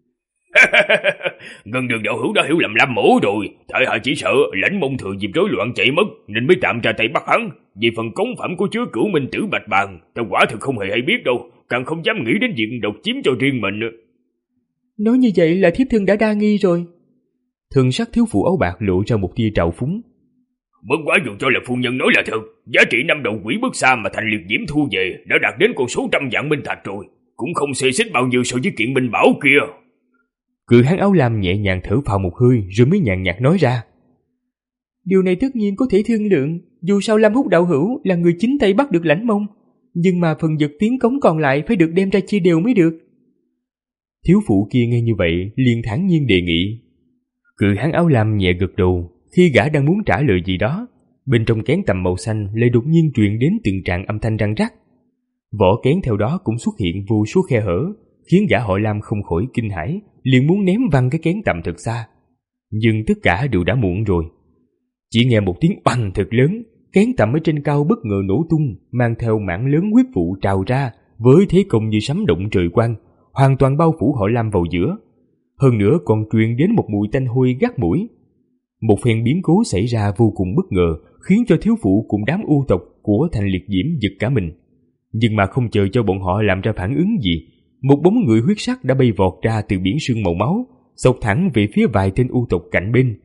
Ngân Đường đạo hữu đã hiểu lầm Lam mổ rồi. Tại hạ chỉ sợ Lãnh Mông thừa dịp rối loạn chạy mất, nên mới tạm ra tay bắt hắn. Vì phần cống phẩm có chứa Cửu Minh Tử Bạch Bàng, ta quả thực không hề hay biết đâu, càng không dám nghĩ đến việc độc chiếm cho riêng mình. Nói như vậy là thiếp thân đã đa nghi rồi. Thần sắc thiếu phụ áo bạc lộ ra một tia trào phúng. Bất quá dù cho là phu nhân nói là thật, giá trị năm đầu quỷ bước xa mà thành Liệt Diễm thu về đã đạt đến con số trăm vạn minh thạch rồi, cũng không xê xích bao nhiêu so với kiện Minh Bảo kia. Cự hán áo lam nhẹ nhàng thở phào một hơi rồi mới nhàn nhạt nói ra. Điều này tất nhiên có thể thương lượng, dù sao Lam Húc đạo hữu là người chính tay bắt được Lãnh Mông, nhưng mà phần vật tiến cống còn lại phải được đem ra chia đều mới được. Thiếu phụ kia nghe như vậy liền thản nhiên đề nghị. Cự hán áo lam nhẹ gật đầu. Khi gã đang muốn trả lời gì đó, bên trong kén tằm màu xanh lại đột nhiên truyền đến từng tràng âm thanh răng rắc. Vỏ kén theo đó cũng xuất hiện vô số khe hở, khiến gã họ Lam không khỏi kinh hãi, liền muốn ném văng cái kén tằm thật xa. Nhưng tất cả đều đã muộn rồi. Chỉ nghe một tiếng oanh thật lớn, kén tằm ở trên cao bất ngờ nổ tung, mang theo mảng lớn huyết vụ trào ra với thế công như sấm động trời quang, hoàn toàn bao phủ họ Lam vào giữa. Hơn nữa còn truyền đến một mùi tanh hôi gắt mũi. Một phen biến cố xảy ra vô cùng bất ngờ, khiến cho thiếu phụ cùng đám u tộc của Thành Liệt Diễm giật cả mình. Nhưng mà không chờ cho bọn họ làm ra phản ứng gì, một bóng người huyết sắc đã bay vọt ra từ biển sương màu máu, xộc thẳng về phía vài tên u tộc cạnh bên.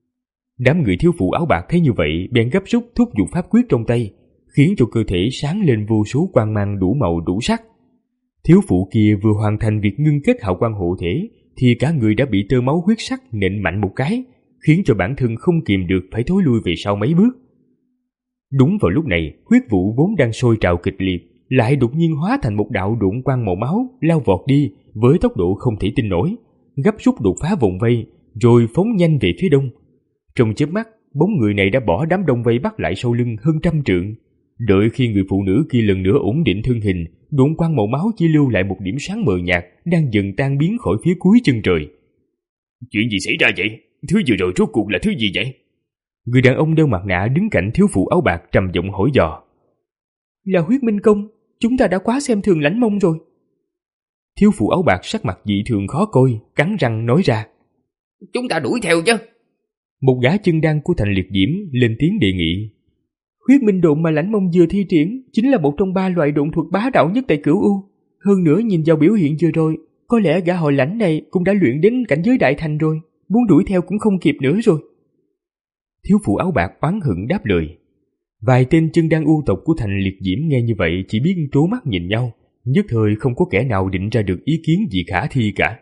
Đám người thiếu phụ áo bạc thấy như vậy, bèn gấp rút thúc giục pháp quyết trong tay, khiến cho cơ thể sáng lên vô số quang mang đủ màu đủ sắc. Thiếu phụ kia vừa hoàn thành việc ngưng kết hào quang hộ thể, thì cả người đã bị tơ máu huyết sắc nện mạnh một cái, khiến cho bản thân không kìm được phải thối lui về sau mấy bước. Đúng vào lúc này, huyết vụ vốn đang sôi trào kịch liệt, lại đột nhiên hóa thành một đạo độn quang màu máu lao vọt đi với tốc độ không thể tin nổi, gấp rút đột phá vòng vây, rồi phóng nhanh về phía đông. Trong chớp mắt, bóng người này đã bỏ đám đông vây bắt lại sau lưng hơn trăm trượng. Đợi khi người phụ nữ kia lần nữa ổn định thân hình, độn quang màu máu chỉ lưu lại một điểm sáng mờ nhạt đang dần tan biến khỏi phía cuối chân trời. Chuyện gì xảy ra vậy? Thứ vừa rồi rốt cuộc là thứ gì vậy? Người đàn ông đeo mặt nạ đứng cạnh thiếu phụ áo bạc trầm giọng hỏi dò. Là huyết minh công, chúng ta đã quá xem thường Lãnh Mông rồi. Thiếu phụ áo bạc sắc mặt dị thường khó coi, cắn răng nói ra. Chúng ta đuổi theo chứ. Một gã chân đan của Thành Liệt Diễm lên tiếng đề nghị. Huyết minh độn mà Lãnh Mông vừa thi triển chính là một trong ba loại độn thuật bá đạo nhất tại Cửu U. Hơn nữa nhìn vào biểu hiện vừa rồi, có lẽ gã họ Lãnh này cũng đã luyện đến cảnh giới đại thành rồi, muốn đuổi theo cũng không kịp nữa rồi. Thiếu phụ áo bạc oán hận đáp lời. Vài tên chân đan u tộc của Thành Liệt Diễm nghe như vậy chỉ biết trố mắt nhìn nhau, nhất thời không có kẻ nào định ra được ý kiến gì khả thi cả.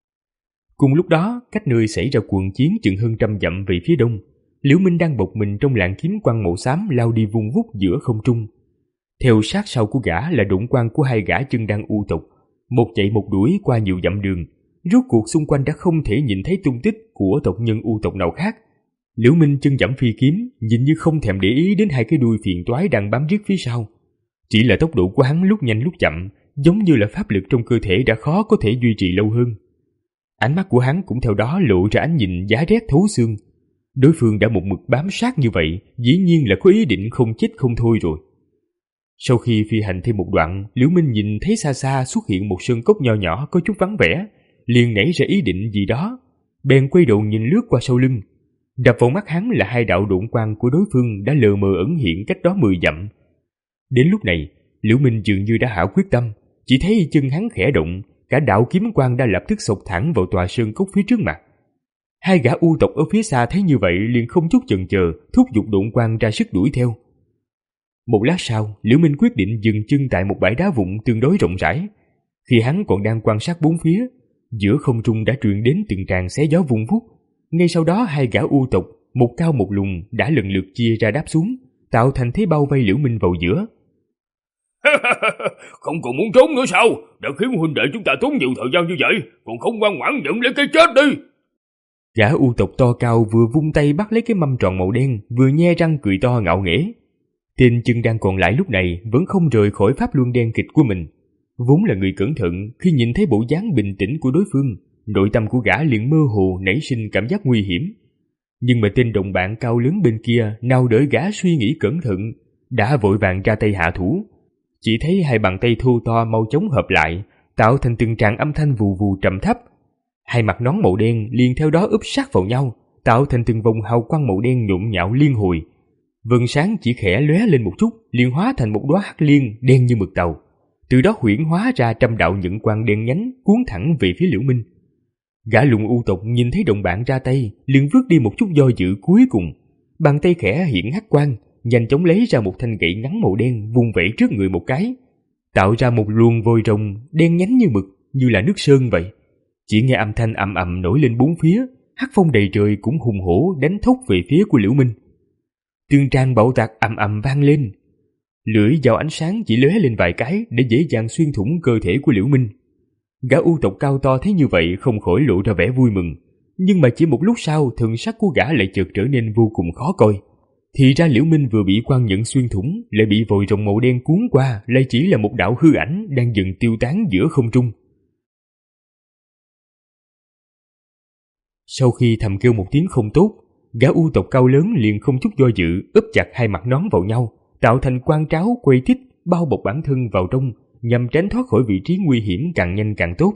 Cùng lúc đó, cách nơi xảy ra cuộc chiến chừng hơn trăm dặm về phía đông, Liễu Minh đang bộc mình trong làn kiếm quang màu xám lao đi vun vút giữa không trung. Theo sát sau của gã là độn quang của hai gã chân đan u tộc, một chạy một đuổi qua nhiều dặm đường. Rốt cuộc xung quanh đã không thể nhìn thấy tung tích của tộc nhân u tộc nào khác. Liễu Minh chân giẫm phi kiếm, nhìn như không thèm để ý đến hai cái đuôi phiền toái đang bám riết phía sau. Chỉ là tốc độ của hắn lúc nhanh lúc chậm, giống như là pháp lực trong cơ thể đã khó có thể duy trì lâu hơn. Ánh mắt của hắn cũng theo đó lộ ra ánh nhìn giá rét thấu xương. Đối phương đã một mực bám sát như vậy, dĩ nhiên là có ý định không chết không thôi rồi. Sau khi phi hành thêm một đoạn, Liễu Minh nhìn thấy xa xa xuất hiện một sơn cốc nho nhỏ có chút vắng vẻ, liền nảy ra ý định gì đó, bèn quay đầu nhìn lướt qua sau lưng. Đập vào mắt hắn là hai đạo độn quang của đối phương đã lờ mờ ẩn hiện cách đó mười dặm. Đến lúc này, Liễu Minh dường như đã hạ quyết tâm, chỉ thấy chân hắn khẽ động, cả đạo kiếm quang đã lập tức xộc thẳng vào tòa sơn cốc phía trước mặt. Hai gã u tộc ở phía xa thấy như vậy liền không chút chần chờ, thúc giục độn quang ra sức đuổi theo. Một lát sau, Liễu Minh quyết định dừng chân tại một bãi đá vụn tương đối rộng rãi. Khi hắn còn đang quan sát bốn phía, giữa không trung đã truyền đến từng tràng xé gió vun vút. Ngay sau đó hai gã u tộc, một cao một lùn đã lần lượt chia ra đáp xuống, tạo thành thế bao vây Liễu Minh vào giữa. Không còn muốn trốn nữa sao? Đã khiến huynh đệ chúng ta tốn nhiều thời gian như vậy, còn không ngoan ngoãn nhận lấy cái chết đi. Gã u tộc to cao vừa vung tay bắt lấy cái mâm tròn màu đen, vừa nhe răng cười to ngạo nghễ. Tên chân đang còn lại lúc này vẫn không rời khỏi pháp luân đen kịch của mình. Vốn là người cẩn thận, khi nhìn thấy bộ dáng bình tĩnh của đối phương, nội tâm của gã liền mơ hồ nảy sinh cảm giác nguy hiểm. Nhưng mà tên đồng bạn cao lớn bên kia nào đợi gã suy nghĩ cẩn thận, đã vội vàng ra tay hạ thủ. Chỉ thấy hai bàn tay thô to mau chóng hợp lại, tạo thành từng tràng âm thanh vù vù trầm thấp. Hai mặt nón màu đen liền theo đó úp sát vào nhau, tạo thành từng vòng hào quang màu đen nhộn nhạo liên hồi. Vầng sáng chỉ khẽ lóe lên một chút, liền hóa thành một đóa hắc liên đen như mực tàu. Từ đó huyễn hóa ra trăm đạo nhẫn quang đen nhánh cuốn thẳng về phía Liễu Minh. Gã lùn u tộc nhìn thấy đồng bạn ra tay, liền vứt đi một chút do dự cuối cùng. Bàn tay khẽ hiện hắc quang, nhanh chóng lấy ra một thanh gậy ngắn màu đen vung vẩy trước người một cái, tạo ra một luồng vòi rồng đen nhánh như mực, như là nước sơn vậy. Chỉ nghe âm thanh ầm ầm nổi lên bốn phía, hắc phong đầy trời cũng hùng hổ đánh thốc về phía của Liễu Minh. Tương trang bạo tạc ầm ầm vang lên, lưỡi dao ánh sáng chỉ lóe lên vài cái để dễ dàng xuyên thủng cơ thể của Liễu Minh. Gã u tộc cao to thấy như vậy không khỏi lộ ra vẻ vui mừng, nhưng mà chỉ một lúc sau thần sắc của gã lại chợt trở nên vô cùng khó coi. Thì ra Liễu Minh vừa bị quan nhận xuyên thủng, lại bị vòi rồng màu đen cuốn qua, lại chỉ là một đạo hư ảnh đang dần tiêu tán giữa không trung. Sau khi thầm kêu một tiếng không tốt, gã u tộc cao lớn liền không chút do dự úp chặt hai mặt nón vào nhau, tạo thành quan tráo quay thích bao bọc bản thân vào trong, nhằm tránh thoát khỏi vị trí nguy hiểm càng nhanh càng tốt.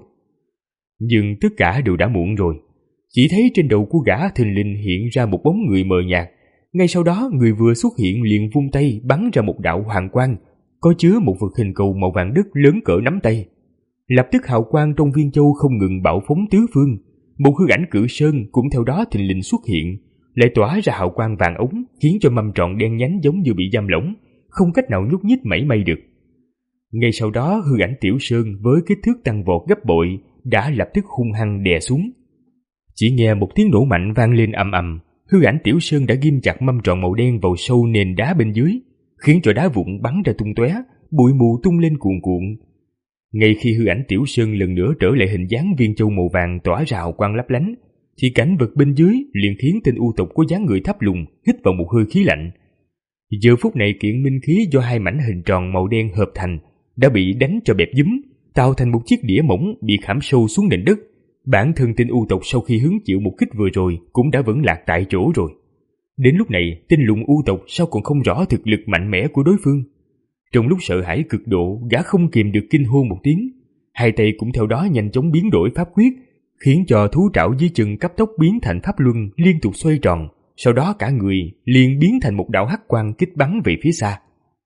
Nhưng tất cả đều đã muộn rồi. Chỉ thấy trên đầu của gã thình lình hiện ra một bóng người mờ nhạt. Ngay sau đó người vừa xuất hiện liền vung tay bắn ra một đạo hoàng quang, có chứa một vật hình cầu màu vàng đất lớn cỡ nắm tay. Lập tức hào quang trong viên châu không ngừng bạo phóng tứ phương. Một hư ảnh cự sơn cũng theo đó thình lình xuất hiện, lại tỏa ra hào quang vàng ống, khiến cho mâm tròn đen nhánh giống như bị giam lỏng, không cách nào nhúc nhích mảy may được. Ngay sau đó hư ảnh tiểu sơn với kích thước tăng vọt gấp bội đã lập tức hung hăng đè xuống. Chỉ nghe một tiếng nổ mạnh vang lên ầm ầm, hư ảnh tiểu sơn đã ghim chặt mâm tròn màu đen vào sâu nền đá bên dưới, khiến cho đá vụn bắn ra tung tóe, bụi mù tung lên cuồn cuộn. Ngay khi hư ảnh tiểu sơn lần nữa trở lại hình dáng viên châu màu vàng tỏa ra hào quang lấp lánh, thì cảnh vật bên dưới liền khiến tên u tộc có dáng người thấp lùn hít vào một hơi khí lạnh. Giờ phút này kiện minh khí do hai mảnh hình tròn màu đen hợp thành đã bị đánh cho bẹp dúm, tạo thành một chiếc đĩa mỏng bị khảm sâu xuống nền đất. Bản thân tên u tộc sau khi hứng chịu một kích vừa rồi cũng đã vẫn lạc tại chỗ rồi. Đến lúc này tên lùn u tộc sao còn không rõ thực lực mạnh mẽ của đối phương. Trong lúc sợ hãi cực độ, gã không kìm được kinh hô một tiếng, hai tay cũng theo đó nhanh chóng biến đổi pháp quyết, khiến cho thú trảo dưới chân cấp tốc biến thành pháp luân liên tục xoay tròn, sau đó cả người liền biến thành một đạo hắc quang kích bắn về phía xa.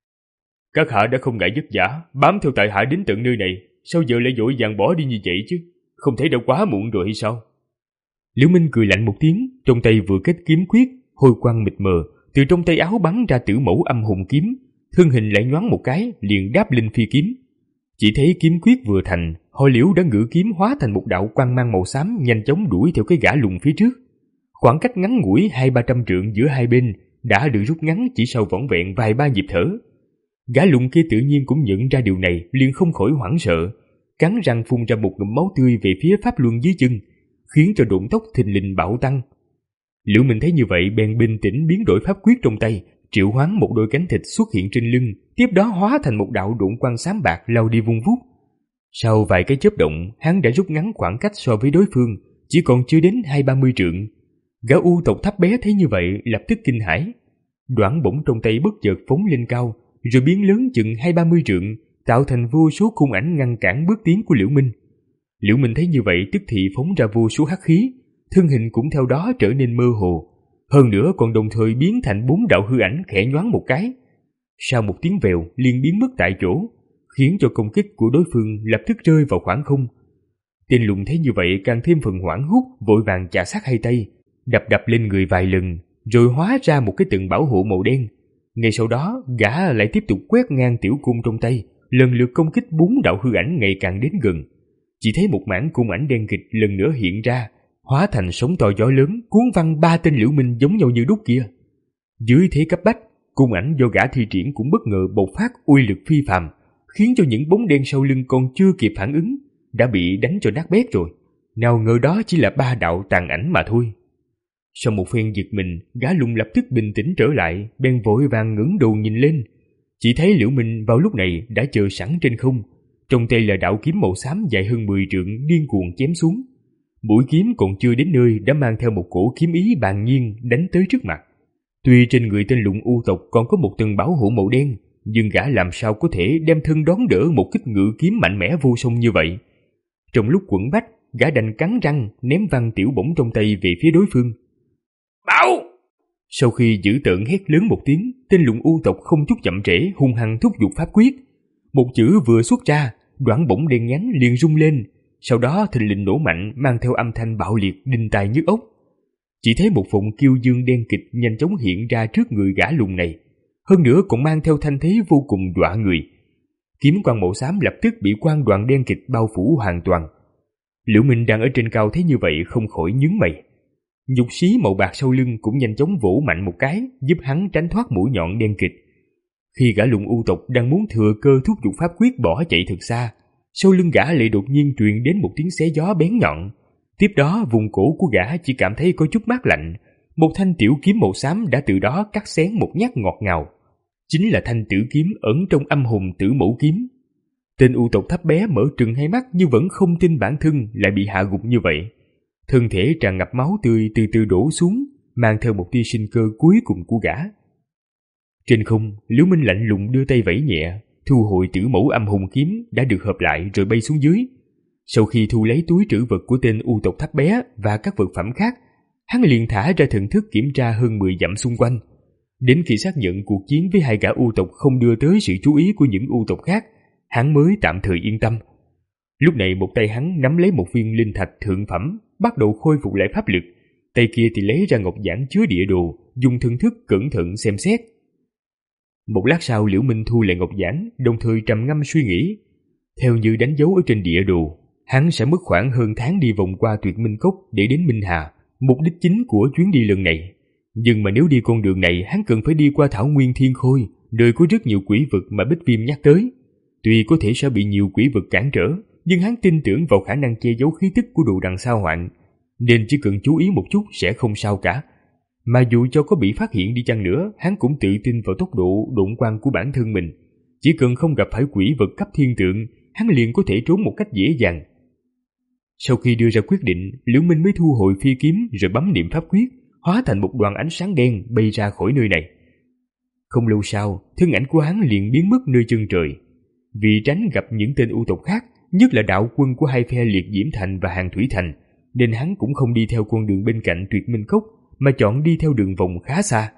Các hạ đã không ngại vất vả bám theo tại hạ đến tận nơi này, sao giờ lại vội vàng bỏ đi như vậy chứ? Không thể đã quá muộn rồi hay sao? Liễu Minh cười lạnh một tiếng, trong tay vừa kết kiếm quyết, hôi quang mịt mờ từ trong tay áo bắn ra tử mẫu âm hùng kiếm, thân hình lại nhoáng một cái liền đáp lên phi kiếm. Chỉ thấy kiếm quyết vừa thành, Hồi Liễu đã ngự kiếm hóa thành một đạo quang mang màu xám nhanh chóng đuổi theo cái gã lùn phía trước. Khoảng cách ngắn ngủi hai ba trăm trượng giữa hai bên đã được rút ngắn chỉ sau vỏn vẹn vài ba nhịp thở. Gã lùn kia tự nhiên cũng nhận ra điều này, liền không khỏi hoảng sợ, cắn răng phun ra một ngụm máu tươi về phía pháp luân dưới chân, khiến cho độn tốc thình lình bạo tăng. Liễu Minh thấy như vậy bèn bình tĩnh biến đổi pháp quyết trong tay, triệu hoán một đôi cánh thịt xuất hiện trên lưng, tiếp đó hóa thành một đạo độn quang xám bạc lao đi vung vút. Sau vài cái chớp động, hắn đã rút ngắn khoảng cách so với đối phương, chỉ còn chưa đến hai ba mươi trượng. Gã u tộc thấp bé thấy như vậy lập tức kinh hãi, đoản bổng trong tay bất chợt phóng lên cao, rồi biến lớn chừng hai ba mươi trượng, tạo thành vô số khung ảnh ngăn cản bước tiến của Liễu Minh. Liễu Minh thấy như vậy tức thì phóng ra vô số hắc khí, thân hình cũng theo đó trở nên mơ hồ, hơn nữa còn đồng thời biến thành bốn đạo hư ảnh khẽ nhoáng một cái. Sau một tiếng vèo liền biến mất tại chỗ, khiến cho công kích của đối phương lập tức rơi vào khoảng không. Tên lùn thấy như vậy càng thêm phần hoảng hốt, vội vàng chà sát hai tay, đập đập lên người vài lần, rồi hóa ra một cái tượng bảo hộ màu đen. Ngay sau đó, gã lại tiếp tục quét ngang tiểu cung trong tay, lần lượt công kích bốn đạo hư ảnh ngày càng đến gần. Chỉ thấy một mảng cung ảnh đen kịch lần nữa hiện ra, hóa thành sóng to gió lớn, cuốn văng ba tên Liễu Minh giống nhau như đúc kia. Dưới thế cấp bách, cung ảnh do gã thi triển cũng bất ngờ bộc phát uy lực phi phàm, khiến cho những bóng đen sau lưng còn chưa kịp phản ứng đã bị đánh cho nát bét rồi. Nào ngờ đó chỉ là ba đạo tàn ảnh mà thôi. Sau một phen giật mình, gã lùn lập tức bình tĩnh trở lại, bèn vội vàng ngẩng đầu nhìn lên. Chỉ thấy Liễu Minh vào lúc này đã chờ sẵn trên không, trong tay là đạo kiếm màu xám dài hơn mười trượng điên cuồng chém xuống. Mũi kiếm còn chưa đến nơi đã mang theo một cổ kiếm ý bàng nhiên đánh tới trước mặt. Tuy trên người tên lùn u tộc còn có một tầng bảo hộ màu đen, nhưng gã làm sao có thể đem thân đón đỡ một kích ngự kiếm mạnh mẽ vô song như vậy. Trong lúc quẫn bách, gã đành cắn răng ném văng tiểu bổng trong tay về phía đối phương. Bảo! Sau khi dữ tợn hét lớn một tiếng, tên lùn u tộc không chút chậm trễ hung hăng thúc giục pháp quyết. Một chữ vừa xuất ra, đoạn bổng đen nhánh liền rung lên, sau đó thình lình nổ mạnh mang theo âm thanh bạo liệt đinh tai nhức óc. Chỉ thấy một phụng kiêu dương đen kịch nhanh chóng hiện ra trước người gã lùn này, hơn nữa còn mang theo thanh thế vô cùng dọa người. Kiếm quang màu xám lập tức bị quang đoàn đen kịch bao phủ hoàn toàn. Liễu Minh đang ở trên cao thấy như vậy không khỏi nhướng mày. Nhục xí màu bạc sau lưng cũng nhanh chóng vỗ mạnh một cái, giúp hắn tránh thoát mũi nhọn đen kịch. Khi gã lùn u tộc đang muốn thừa cơ thúc giục pháp quyết bỏ chạy thật xa, sau lưng gã lại đột nhiên truyền đến một tiếng xé gió bén nhọn. Tiếp đó vùng cổ của gã chỉ cảm thấy có chút mát lạnh, một thanh tiểu kiếm màu xám đã từ đó cắt xén một nhát ngọt ngào. Chính là thanh tử kiếm ẩn trong âm hồn Tử Mẫu kiếm. Tên u tộc thấp bé mở trừng hai mắt nhưng vẫn không tin bản thân lại bị hạ gục như vậy. Thân thể tràn ngập máu tươi từ từ đổ xuống, mang theo một tia sinh cơ cuối cùng của gã. Trên không, Liễu Minh lạnh lùng đưa tay vẫy nhẹ, thu hồi Tử Mẫu âm hồn kiếm đã được hợp lại rồi bay xuống dưới. Sau khi thu lấy túi trữ vật của tên u tộc thấp bé và các vật phẩm khác, hắn liền thả ra thần thức kiểm tra hơn mười dặm xung quanh. Đến khi xác nhận cuộc chiến với hai gã u tộc không đưa tới sự chú ý của những u tộc khác, hắn mới tạm thời yên tâm. Lúc này một tay hắn nắm lấy một viên linh thạch thượng phẩm, bắt đầu khôi phục lại pháp lực, tay kia thì lấy ra ngọc giản chứa địa đồ, dùng thần thức cẩn thận xem xét. Một lát sau, Liễu Minh thu lại ngọc giản, đồng thời trầm ngâm suy nghĩ. Theo như đánh dấu ở trên địa đồ, hắn sẽ mất khoảng hơn tháng đi vòng qua Tuyệt Minh Cốc để đến Minh Hà, mục đích chính của chuyến đi lần này. Nhưng mà nếu đi con đường này, hắn cần phải đi qua Thảo Nguyên Thiên Khôi, nơi có rất nhiều quỷ vực mà Bích Viêm nhắc tới. Tuy có thể sẽ bị nhiều quỷ vực cản trở, nhưng hắn tin tưởng vào khả năng che giấu khí tức của đồ đằng sao hoạn, nên chỉ cần chú ý một chút sẽ không sao cả. Mà dù cho có bị phát hiện đi chăng nữa, hắn cũng tự tin vào tốc độ độn quang của bản thân mình. Chỉ cần không gặp phải quỷ vật cấp thiên tượng, hắn liền có thể trốn một cách dễ dàng. Sau khi đưa ra quyết định, Liễu Minh mới thu hồi phi kiếm rồi bấm niệm pháp quyết, hóa thành một đoàn ánh sáng đen bay ra khỏi nơi này. Không lâu sau, thân ảnh của hắn liền biến mất nơi chân trời. Vì tránh gặp những tên u tộc khác, nhất là đạo quân của hai phe Liệt Diễm Thành và Hàng Thủy Thành, nên hắn cũng không đi theo con đường bên cạnh Tuyệt Minh Cốc, mà chọn đi theo đường vòng khá xa.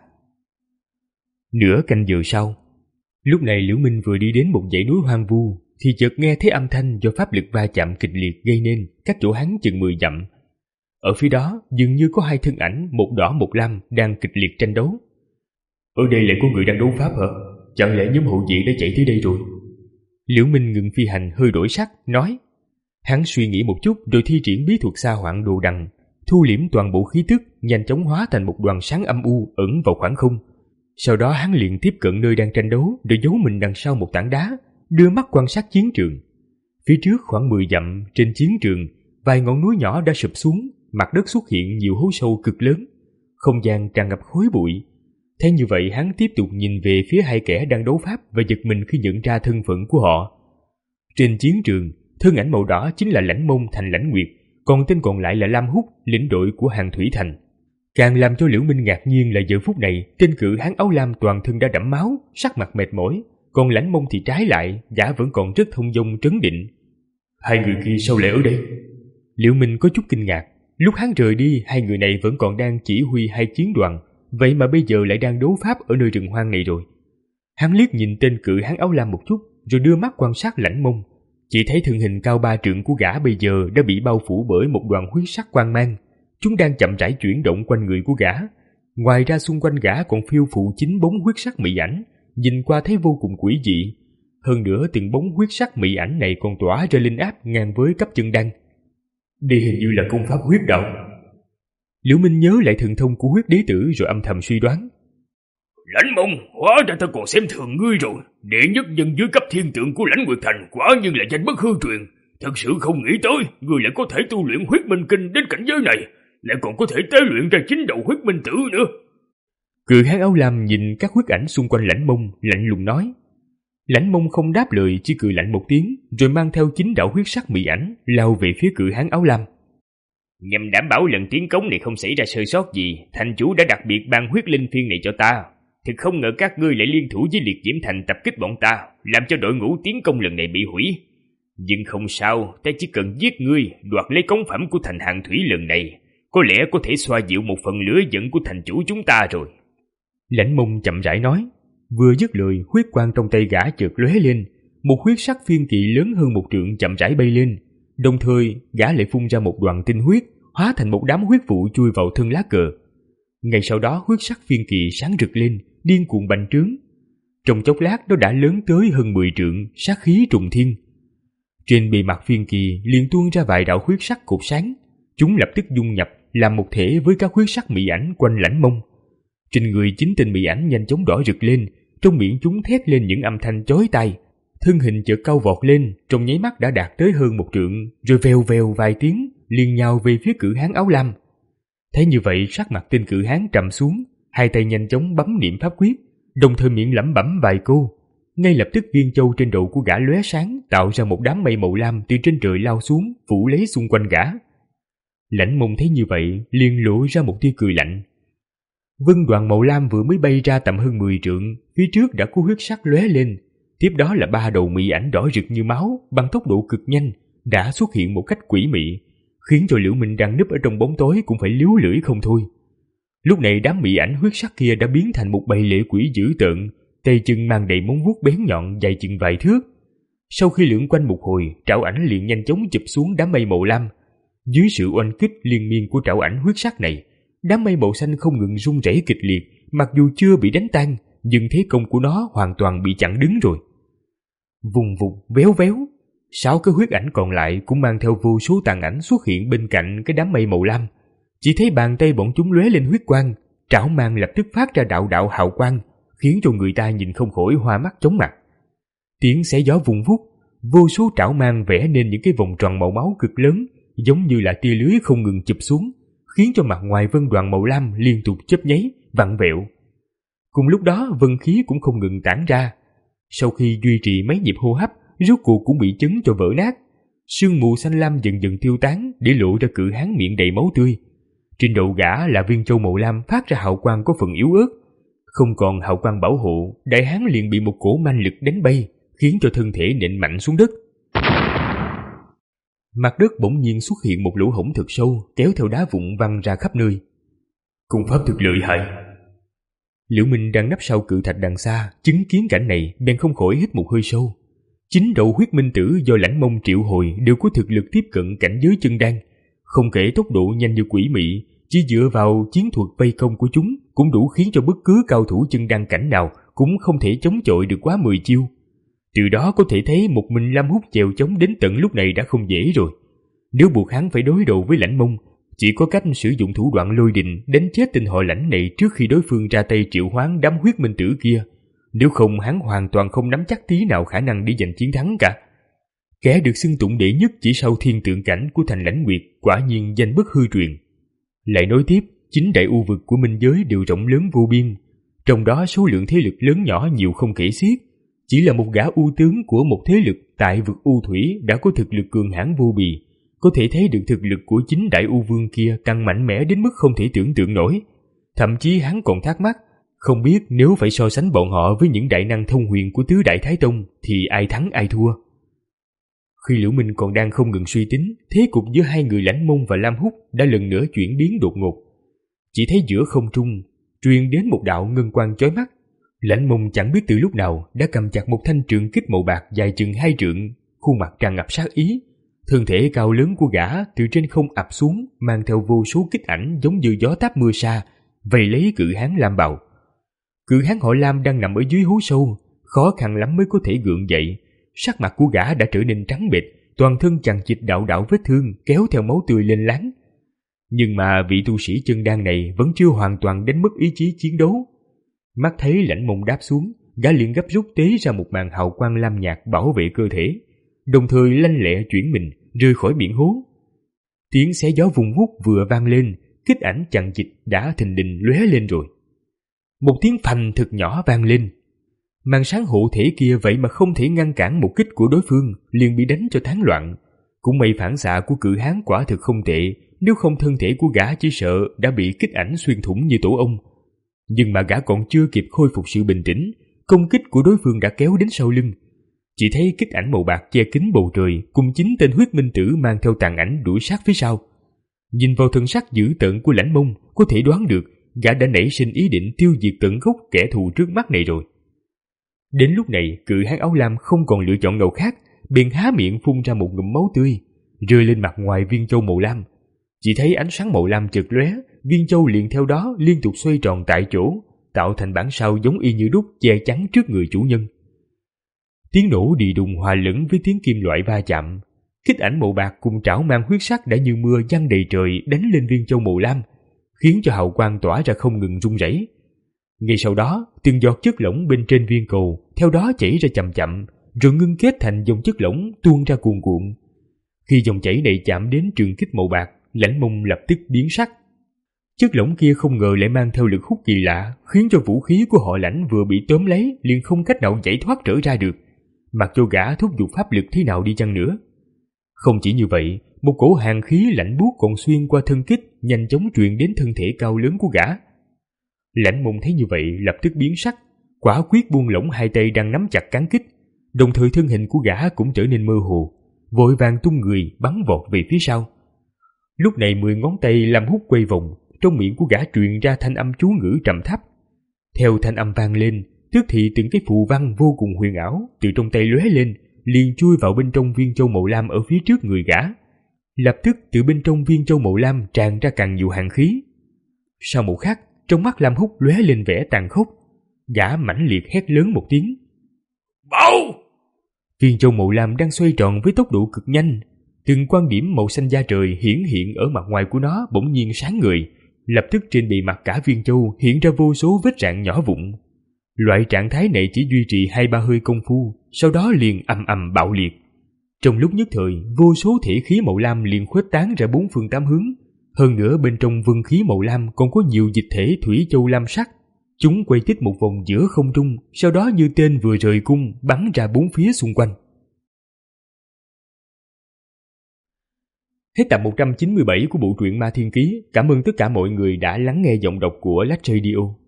Nửa canh giờ sau, lúc này Liễu Minh vừa đi đến một dãy núi hoang vu, thì chợt nghe thấy âm thanh do pháp lực va chạm kịch liệt gây nên, cách chỗ hắn chừng mười dặm. Ở phía đó dường như có hai thân ảnh, một đỏ một lam, đang kịch liệt tranh đấu. Ở đây lại có người đang đấu pháp hả? Chẳng lẽ nhóm hậu vệ đã chạy tới đây rồi? Liễu Minh ngừng phi hành hơi đổi sắc, nói. Hắn suy nghĩ một chút rồi thi triển bí thuật sa hoạn đồ đằng, thu liễm toàn bộ khí tức, nhanh chóng hóa thành một đoàn sáng âm u ẩn vào khoảng không. Sau đó hắn liền tiếp cận nơi đang tranh đấu, rồi giấu mình đằng sau một tảng đá, đưa mắt quan sát chiến trường. Phía trước khoảng mười dặm, trên chiến trường, vài ngọn núi nhỏ đã sụp xuống, mặt đất xuất hiện nhiều hố sâu cực lớn, không gian tràn ngập khói bụi. Thế như vậy, hắn tiếp tục nhìn về phía hai kẻ đang đấu pháp và giật mình khi nhận ra thân phận của họ. Trên chiến trường, thân ảnh màu đỏ chính là Lãnh Mông thành Lãnh Nguyệt, còn tên còn lại là Lam Húc, lĩnh đội của Hàng Thủy Thành. Càng làm cho Liễu Minh ngạc nhiên là giờ phút này, tên cự hán áo lam toàn thân đã đẫm máu, sắc mặt mệt mỏi, còn Lãnh Mông thì trái lại, gã vẫn còn rất thông dong trấn định. Hai người kia sao lại ở đây? Liễu Minh có chút kinh ngạc. Lúc hắn rời đi, hai người này vẫn còn đang chỉ huy hai chiến đoàn, vậy mà bây giờ lại đang đấu pháp ở nơi rừng hoang này rồi. Hắn liếc nhìn tên cự hán áo lam một chút, rồi đưa mắt quan sát Lãnh Mông. Chỉ thấy thân hình cao ba trượng của gã bây giờ đã bị bao phủ bởi một đoàn huyết sắc quang mang. Chúng đang chậm rãi chuyển động quanh người của gã. Ngoài ra xung quanh gã còn phiêu phù chín bóng huyết sắc mỹ ảnh, nhìn qua thấy vô cùng quỷ dị. Hơn nữa từng bóng huyết sắc mỹ ảnh này còn tỏa ra linh áp ngang với cấp chân đăng. Đây hình như là công pháp huyết đạo. Liễu Minh nhớ lại thần thông của huyết đế tử rồi âm thầm suy đoán. Lãnh Mông, hóa ra ta còn xem thường ngươi rồi. Đệ nhất nhân dưới cấp thiên tượng của Lãnh Nguyệt Thành quả nhiên là danh bất hư truyền. Thật sự không nghĩ tới ngươi lại có thể tu luyện huyết minh kinh đến cảnh giới này, lại còn có thể tế luyện ra chính đầu huyết minh tử nữa. Cự hán áo lam nhìn các huyết ảnh xung quanh Lãnh Mông, lạnh lùng nói. Lãnh Mông không đáp lời, chỉ cười lạnh một tiếng, rồi mang theo chín đạo huyết sắc mỹ ảnh lao về phía cự hán áo lam. Nhằm đảm bảo lần tiến công này không xảy ra sơ sót gì, thành chủ đã đặc biệt ban huyết linh phiên này cho ta. Thực không ngờ các ngươi lại liên thủ với Liệt Diễm Thành tập kích bọn ta, làm cho đội ngũ tiến công lần này bị hủy. Nhưng không sao, ta chỉ cần giết ngươi, đoạt lấy cống phẩm của thành Hàng Thủy lần này, có lẽ có thể xoa dịu một phần lửa giận của thành chủ chúng ta rồi. Lãnh Mông chậm rãi nói. Vừa dứt lời, huyết quang trong tay gã chợt lóe lên, một huyết sắc phiên kỵ lớn hơn một trượng chậm rãi bay lên. Đồng thời, gã lại phun ra một đoàn tinh huyết, hóa thành một đám huyết vụ chui vào thân lá cờ. Ngay sau đó, huyết sắc phiên kỵ sáng rực lên, điên cuồng bành trướng. Trong chốc lát, nó đã lớn tới hơn mười trượng, sát khí trùng thiên. Trên bề mặt phiên kỵ liền tuôn ra vài đạo huyết sắc cột sáng, chúng lập tức dung nhập làm một thể với các huyết sắc mỹ ảnh quanh Lãnh Mông. Trên người chính tên mỹ ảnh nhanh chóng đỏ rực lên, trong miệng chúng thét lên những âm thanh chói tai. thân hình chợt cao vọt lên, trong nháy mắt đã đạt tới hơn một trượng, rồi vèo vèo vài tiếng liền nhào về phía cự hán áo lam. Thấy như vậy, sắc mặt tên cự hán trầm xuống, hai tay nhanh chóng bấm niệm pháp quyết, đồng thời miệng lẩm bẩm vài câu. Ngay lập tức viên châu trên đầu của gã lóe sáng, tạo ra một đám mây màu lam từ trên trời lao xuống, phủ lấy xung quanh gã. Lãnh Mông thấy như vậy, liền lộ ra một tia cười lạnh. Vân đoàn màu lam vừa mới bay ra tầm hơn mười trượng, phía trước đã có huyết sắc lóe lên, tiếp đó là ba đầu mị ảnh đỏ rực như máu, bằng tốc độ cực nhanh đã xuất hiện một cách quỷ mị, khiến cho Liễu Minh đang núp ở trong bóng tối cũng phải líu lưỡi không thôi. Lúc này đám mị ảnh huyết sắc kia đã biến thành một bầy lệ quỷ dữ tợn, tay chân mang đầy móng vuốt bén nhọn dài chừng vài thước. Sau khi lượn quanh một hồi, trảo ảnh liền nhanh chóng chụp xuống đám mây màu lam. Dưới sự oanh kích liên miên của trảo ảnh huyết sắc này, đám mây màu xanh không ngừng rung rẩy kịch liệt, mặc dù chưa bị đánh tan, nhưng thế công của nó hoàn toàn bị chặn đứng rồi. Vùng vụt véo véo, sáu cái huyết ảnh còn lại cũng mang theo vô số tàn ảnh xuất hiện bên cạnh cái đám mây màu lam. Chỉ thấy bàn tay bọn chúng lóe lên huyết quang, trảo mang lập tức phát ra đạo đạo hào quang, khiến cho người ta nhìn không khỏi hoa mắt chóng mặt. Tiếng xé gió vung vút, vô số trảo mang vẽ nên những cái vòng tròn màu máu cực lớn, giống như là tia lưới không ngừng chụp xuống, khiến cho mặt ngoài vân đoàn màu lam liên tục chớp nháy, vặn vẹo. Cùng lúc đó vân khí cũng không ngừng tản ra. Sau khi duy trì mấy nhịp hô hấp, rốt cuộc cũng bị chấn cho vỡ nát. Sương mù xanh lam dần dần tiêu tán, để lộ ra cự hán miệng đầy máu tươi. Trên đầu gã là viên châu màu lam phát ra hào quang có phần yếu ớt. Không còn hào quang bảo hộ, đại hán liền bị một cổ manh lực đánh bay, khiến cho thân thể nện mạnh xuống đất. Mặt đất bỗng nhiên xuất hiện một lỗ hổng thật sâu, kéo theo đá vụn văng ra khắp nơi. Công pháp thực lợi hại. Liễu Minh đang nấp sau cự thạch đằng xa, chứng kiến cảnh này bèn không khỏi hít một hơi sâu. Chính đầu huyết minh tử do Lãnh Mông triệu hồi đều có thực lực tiếp cận cảnh giới chân đan, không kể tốc độ nhanh như quỷ mị, chỉ dựa vào chiến thuật vây công của chúng cũng đủ khiến cho bất cứ cao thủ chân đan cảnh nào cũng không thể chống chọi được quá mười chiêu. Từ đó có thể thấy một mình Lam Húc chèo chống đến tận lúc này đã không dễ rồi. Nếu buộc hắn phải đối đầu với Lãnh Mông, chỉ có cách sử dụng thủ đoạn lôi đình đánh chết tên họ Lãnh này trước khi đối phương ra tay triệu hoán đám huyết minh tử kia. Nếu không, hắn hoàn toàn không nắm chắc tí nào khả năng để giành chiến thắng cả. Kẻ được xưng tụng đệ nhất chỉ sau thiên tượng cảnh của thành Lãnh Nguyệt quả nhiên danh bất hư truyền. Lại nói tiếp, chính đại u vực của minh giới đều rộng lớn vô biên, trong đó số lượng thế lực lớn nhỏ nhiều không kể xiết. Chỉ là một gã u tướng của một thế lực tại vực u thủy đã có thực lực cường hãn vô bì, có thể thấy được thực lực của chính đại u vương kia càng mạnh mẽ đến mức không thể tưởng tượng nổi. Thậm chí hắn còn thắc mắc, không biết nếu phải so sánh bọn họ với những đại năng thông huyền của tứ đại Thái Tông thì ai thắng ai thua. Khi Liễu Minh còn đang không ngừng suy tính, thế cục giữa hai người Lãnh Mông và Lam Húc đã lần nữa chuyển biến đột ngột. Chỉ thấy giữa không trung truyền đến một đạo ngân quang chói mắt. Lãnh Mông chẳng biết từ lúc nào đã cầm chặt một thanh trường kích màu bạc dài chừng hai trượng, khuôn mặt tràn ngập sát ý. Thân thể cao lớn của gã từ trên không ập xuống, mang theo vô số kích ảnh giống như gió táp mưa sa, vây lấy cự hán Lam bào. Cự hán họ Lam đang nằm ở dưới hố sâu, khó khăn lắm mới có thể gượng dậy. Sắc mặt của gã đã trở nên trắng bệch, toàn thân chằng chịt đạo đạo vết thương kéo theo máu tươi lên láng. Nhưng mà vị tu sĩ chân đan này vẫn chưa hoàn toàn đánh mất ý chí chiến đấu. Mắt thấy Lãnh Mông đáp xuống, gã liền gấp rút tế ra một màn hào quang lam nhạt bảo vệ cơ thể, đồng thời lanh lẹ chuyển mình rơi khỏi miệng hố. Tiếng xé gió vùng vút vừa vang lên, kích ảnh chằng chịt đã thình lình lóe lên rồi. Một tiếng phành thật nhỏ vang lên. Màn sáng hộ thể kia vậy mà không thể ngăn cản một kích của đối phương, liền bị đánh cho tán loạn. Cũng may phản xạ của cự hán quả thực không tệ, nếu không thân thể của gã chỉ sợ đã bị kích ảnh xuyên thủng như tổ ong. Nhưng mà gã còn chưa kịp khôi phục sự bình tĩnh, công kích của đối phương đã kéo đến sau lưng. Chỉ thấy kích ảnh màu bạc che kín bầu trời cùng chính tên huyết minh tử mang theo tàn ảnh đuổi sát phía sau. Nhìn vào thân sắc dữ tợn của Lãnh Mông, có thể đoán được gã đã nảy sinh ý định tiêu diệt tận gốc kẻ thù trước mắt này rồi. Đến lúc này, cự hán áo lam không còn lựa chọn nào khác, bèn há miệng phun ra một ngụm máu tươi, rơi lên mặt ngoài viên châu màu lam. Chỉ thấy ánh sáng màu lam chợt lóe, viên châu liền theo đó liên tục xoay tròn tại chỗ, tạo thành bản sao giống y như đúc che chắn trước người chủ nhân. Tiếng nổ đì đùng hòa lẫn với tiếng kim loại va chạm, kích ảnh màu bạc cùng trảo mang huyết sắc đã như mưa giăng đầy trời đánh lên viên châu màu lam, khiến cho hào quang tỏa ra không ngừng rung rẩy. Ngay sau đó, từng giọt chất lỏng bên trên viên cầu theo đó chảy ra chậm chậm, rồi ngưng kết thành dòng chất lỏng tuôn ra cuồn cuộn. Khi dòng chảy này chạm đến trường kích màu bạc, Lãnh Mông lập tức biến sắc. Chất lỏng kia không ngờ lại mang theo lực hút kỳ lạ, khiến cho vũ khí của họ Lãnh vừa bị tóm lấy liền không cách nào giải thoát trở ra được, mặc cho gã thúc giục pháp lực thế nào đi chăng nữa. Không chỉ như vậy, một cổ hàn khí lạnh buốt còn xuyên qua thân kích, nhanh chóng truyền đến thân thể cao lớn của gã. Lãnh Mông thấy như vậy lập tức biến sắc, quả quyết buông lỏng hai tay đang nắm chặt cán kích, đồng thời thân hình của gã cũng trở nên mơ hồ, vội vàng tung người bắn vọt về phía sau. Lúc này mười ngón tay làm hút quay vòng, trong miệng của gã truyền ra thanh âm chú ngữ trầm thấp. Theo thanh âm vang lên, tức thì từng cái phù văn vô cùng huyền ảo từ trong tay lóe lên, liền chui vào bên trong viên châu màu lam ở phía trước người gã. Lập tức từ bên trong viên châu màu lam tràn ra càng nhiều hàn khí. Sau một khắc, trong mắt Lam Húc lóe lên vẻ tàn khốc, gã mãnh liệt hét lớn một tiếng. Bảo! Viên châu màu lam đang xoay tròn với tốc độ cực nhanh, từng quan điểm màu xanh da trời hiển hiện ở mặt ngoài của nó bỗng nhiên sáng ngời, lập tức trên bề mặt cả viên châu hiện ra vô số vết rạn nhỏ vụn. Loại trạng thái này chỉ duy trì hai ba hơi công phu, sau đó liền ầm ầm bạo liệt. Trong lúc nhất thời, vô số thể khí màu lam liền khuếch tán ra bốn phương tám hướng. Hơn nữa bên trong vân khí màu lam còn có nhiều dịch thể thủy châu lam sắc. Chúng quay tít một vòng giữa không trung, sau đó như tên vừa rời cung bắn ra bốn phía xung quanh. Hết tập một trăm chín mươi bảy của bộ truyện Ma Thiên Ký. Cảm ơn tất cả mọi người đã lắng nghe giọng đọc của Lách Radio.